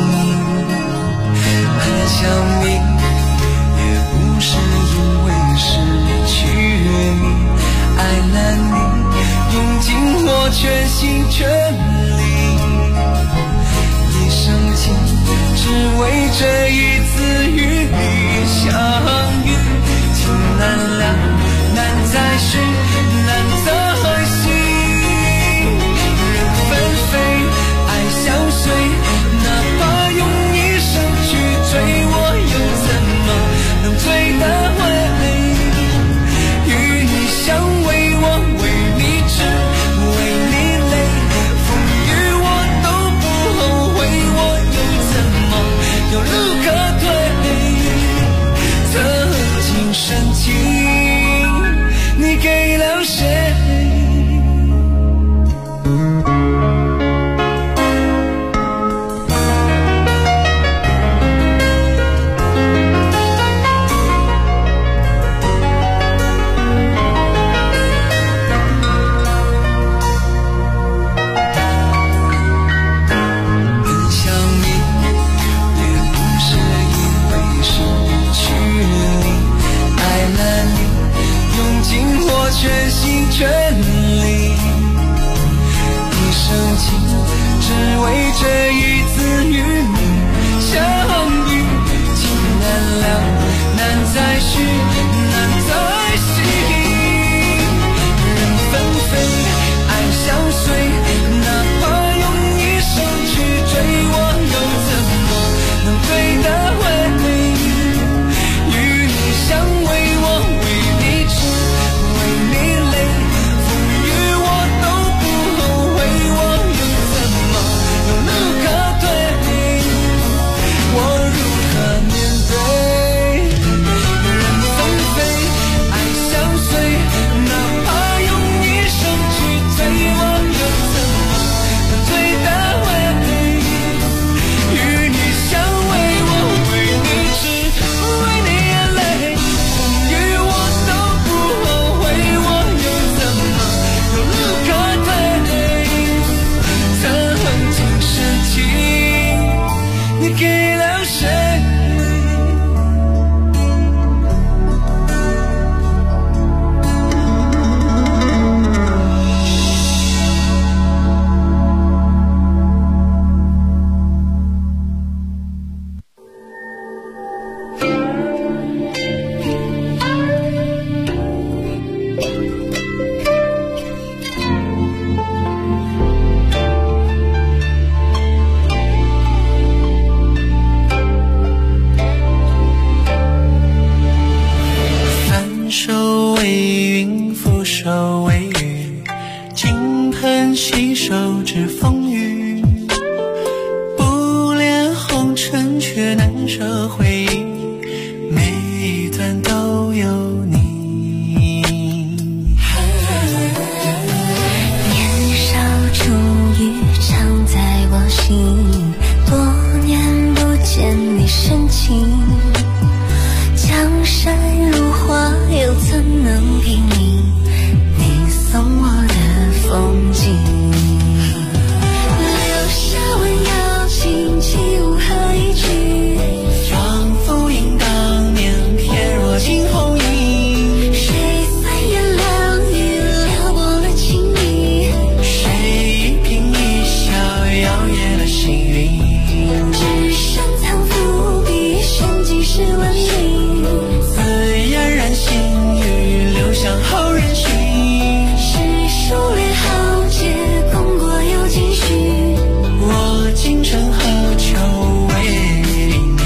很想你，也不是因为失去你，爱了你，用尽我全心全力，一生情，只为这一次与你相遇。情难了，难再续，难再续，人纷飞，爱相随，哪怕用一生去追，我又怎么能追得回？与你相偎，我为你痴，为你累，风微雨，金盆洗手知风雨，不恋红尘却难舍回忆，每一段都有你。 年少初遇常在我心，多年不见你深情，江山如画又怎能比拟你送我的风景，留下温柔情起无何一句， 仿佛应当年翩若惊鸿影， 谁三言两语撩拨了情意， 谁一颦一笑摇曳了星云， 只身藏伏笔玄机是文明， 自嫣然心语流向后人寻， 是数列豪杰功过有几许， 我今生何求为你。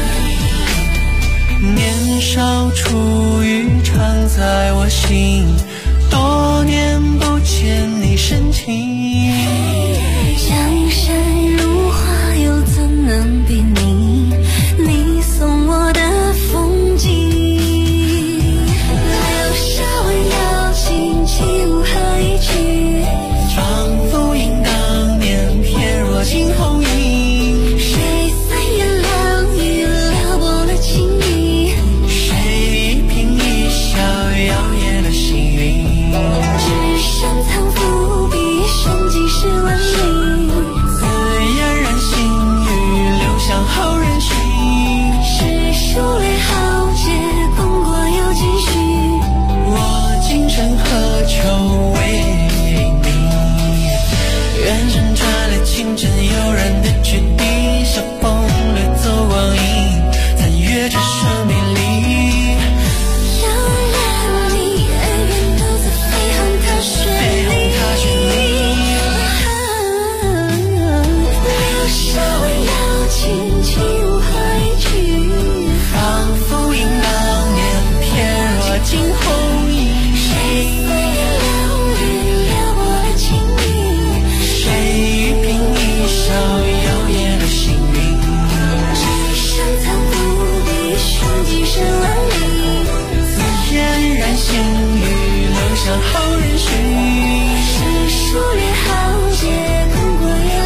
年少初遇常在我心，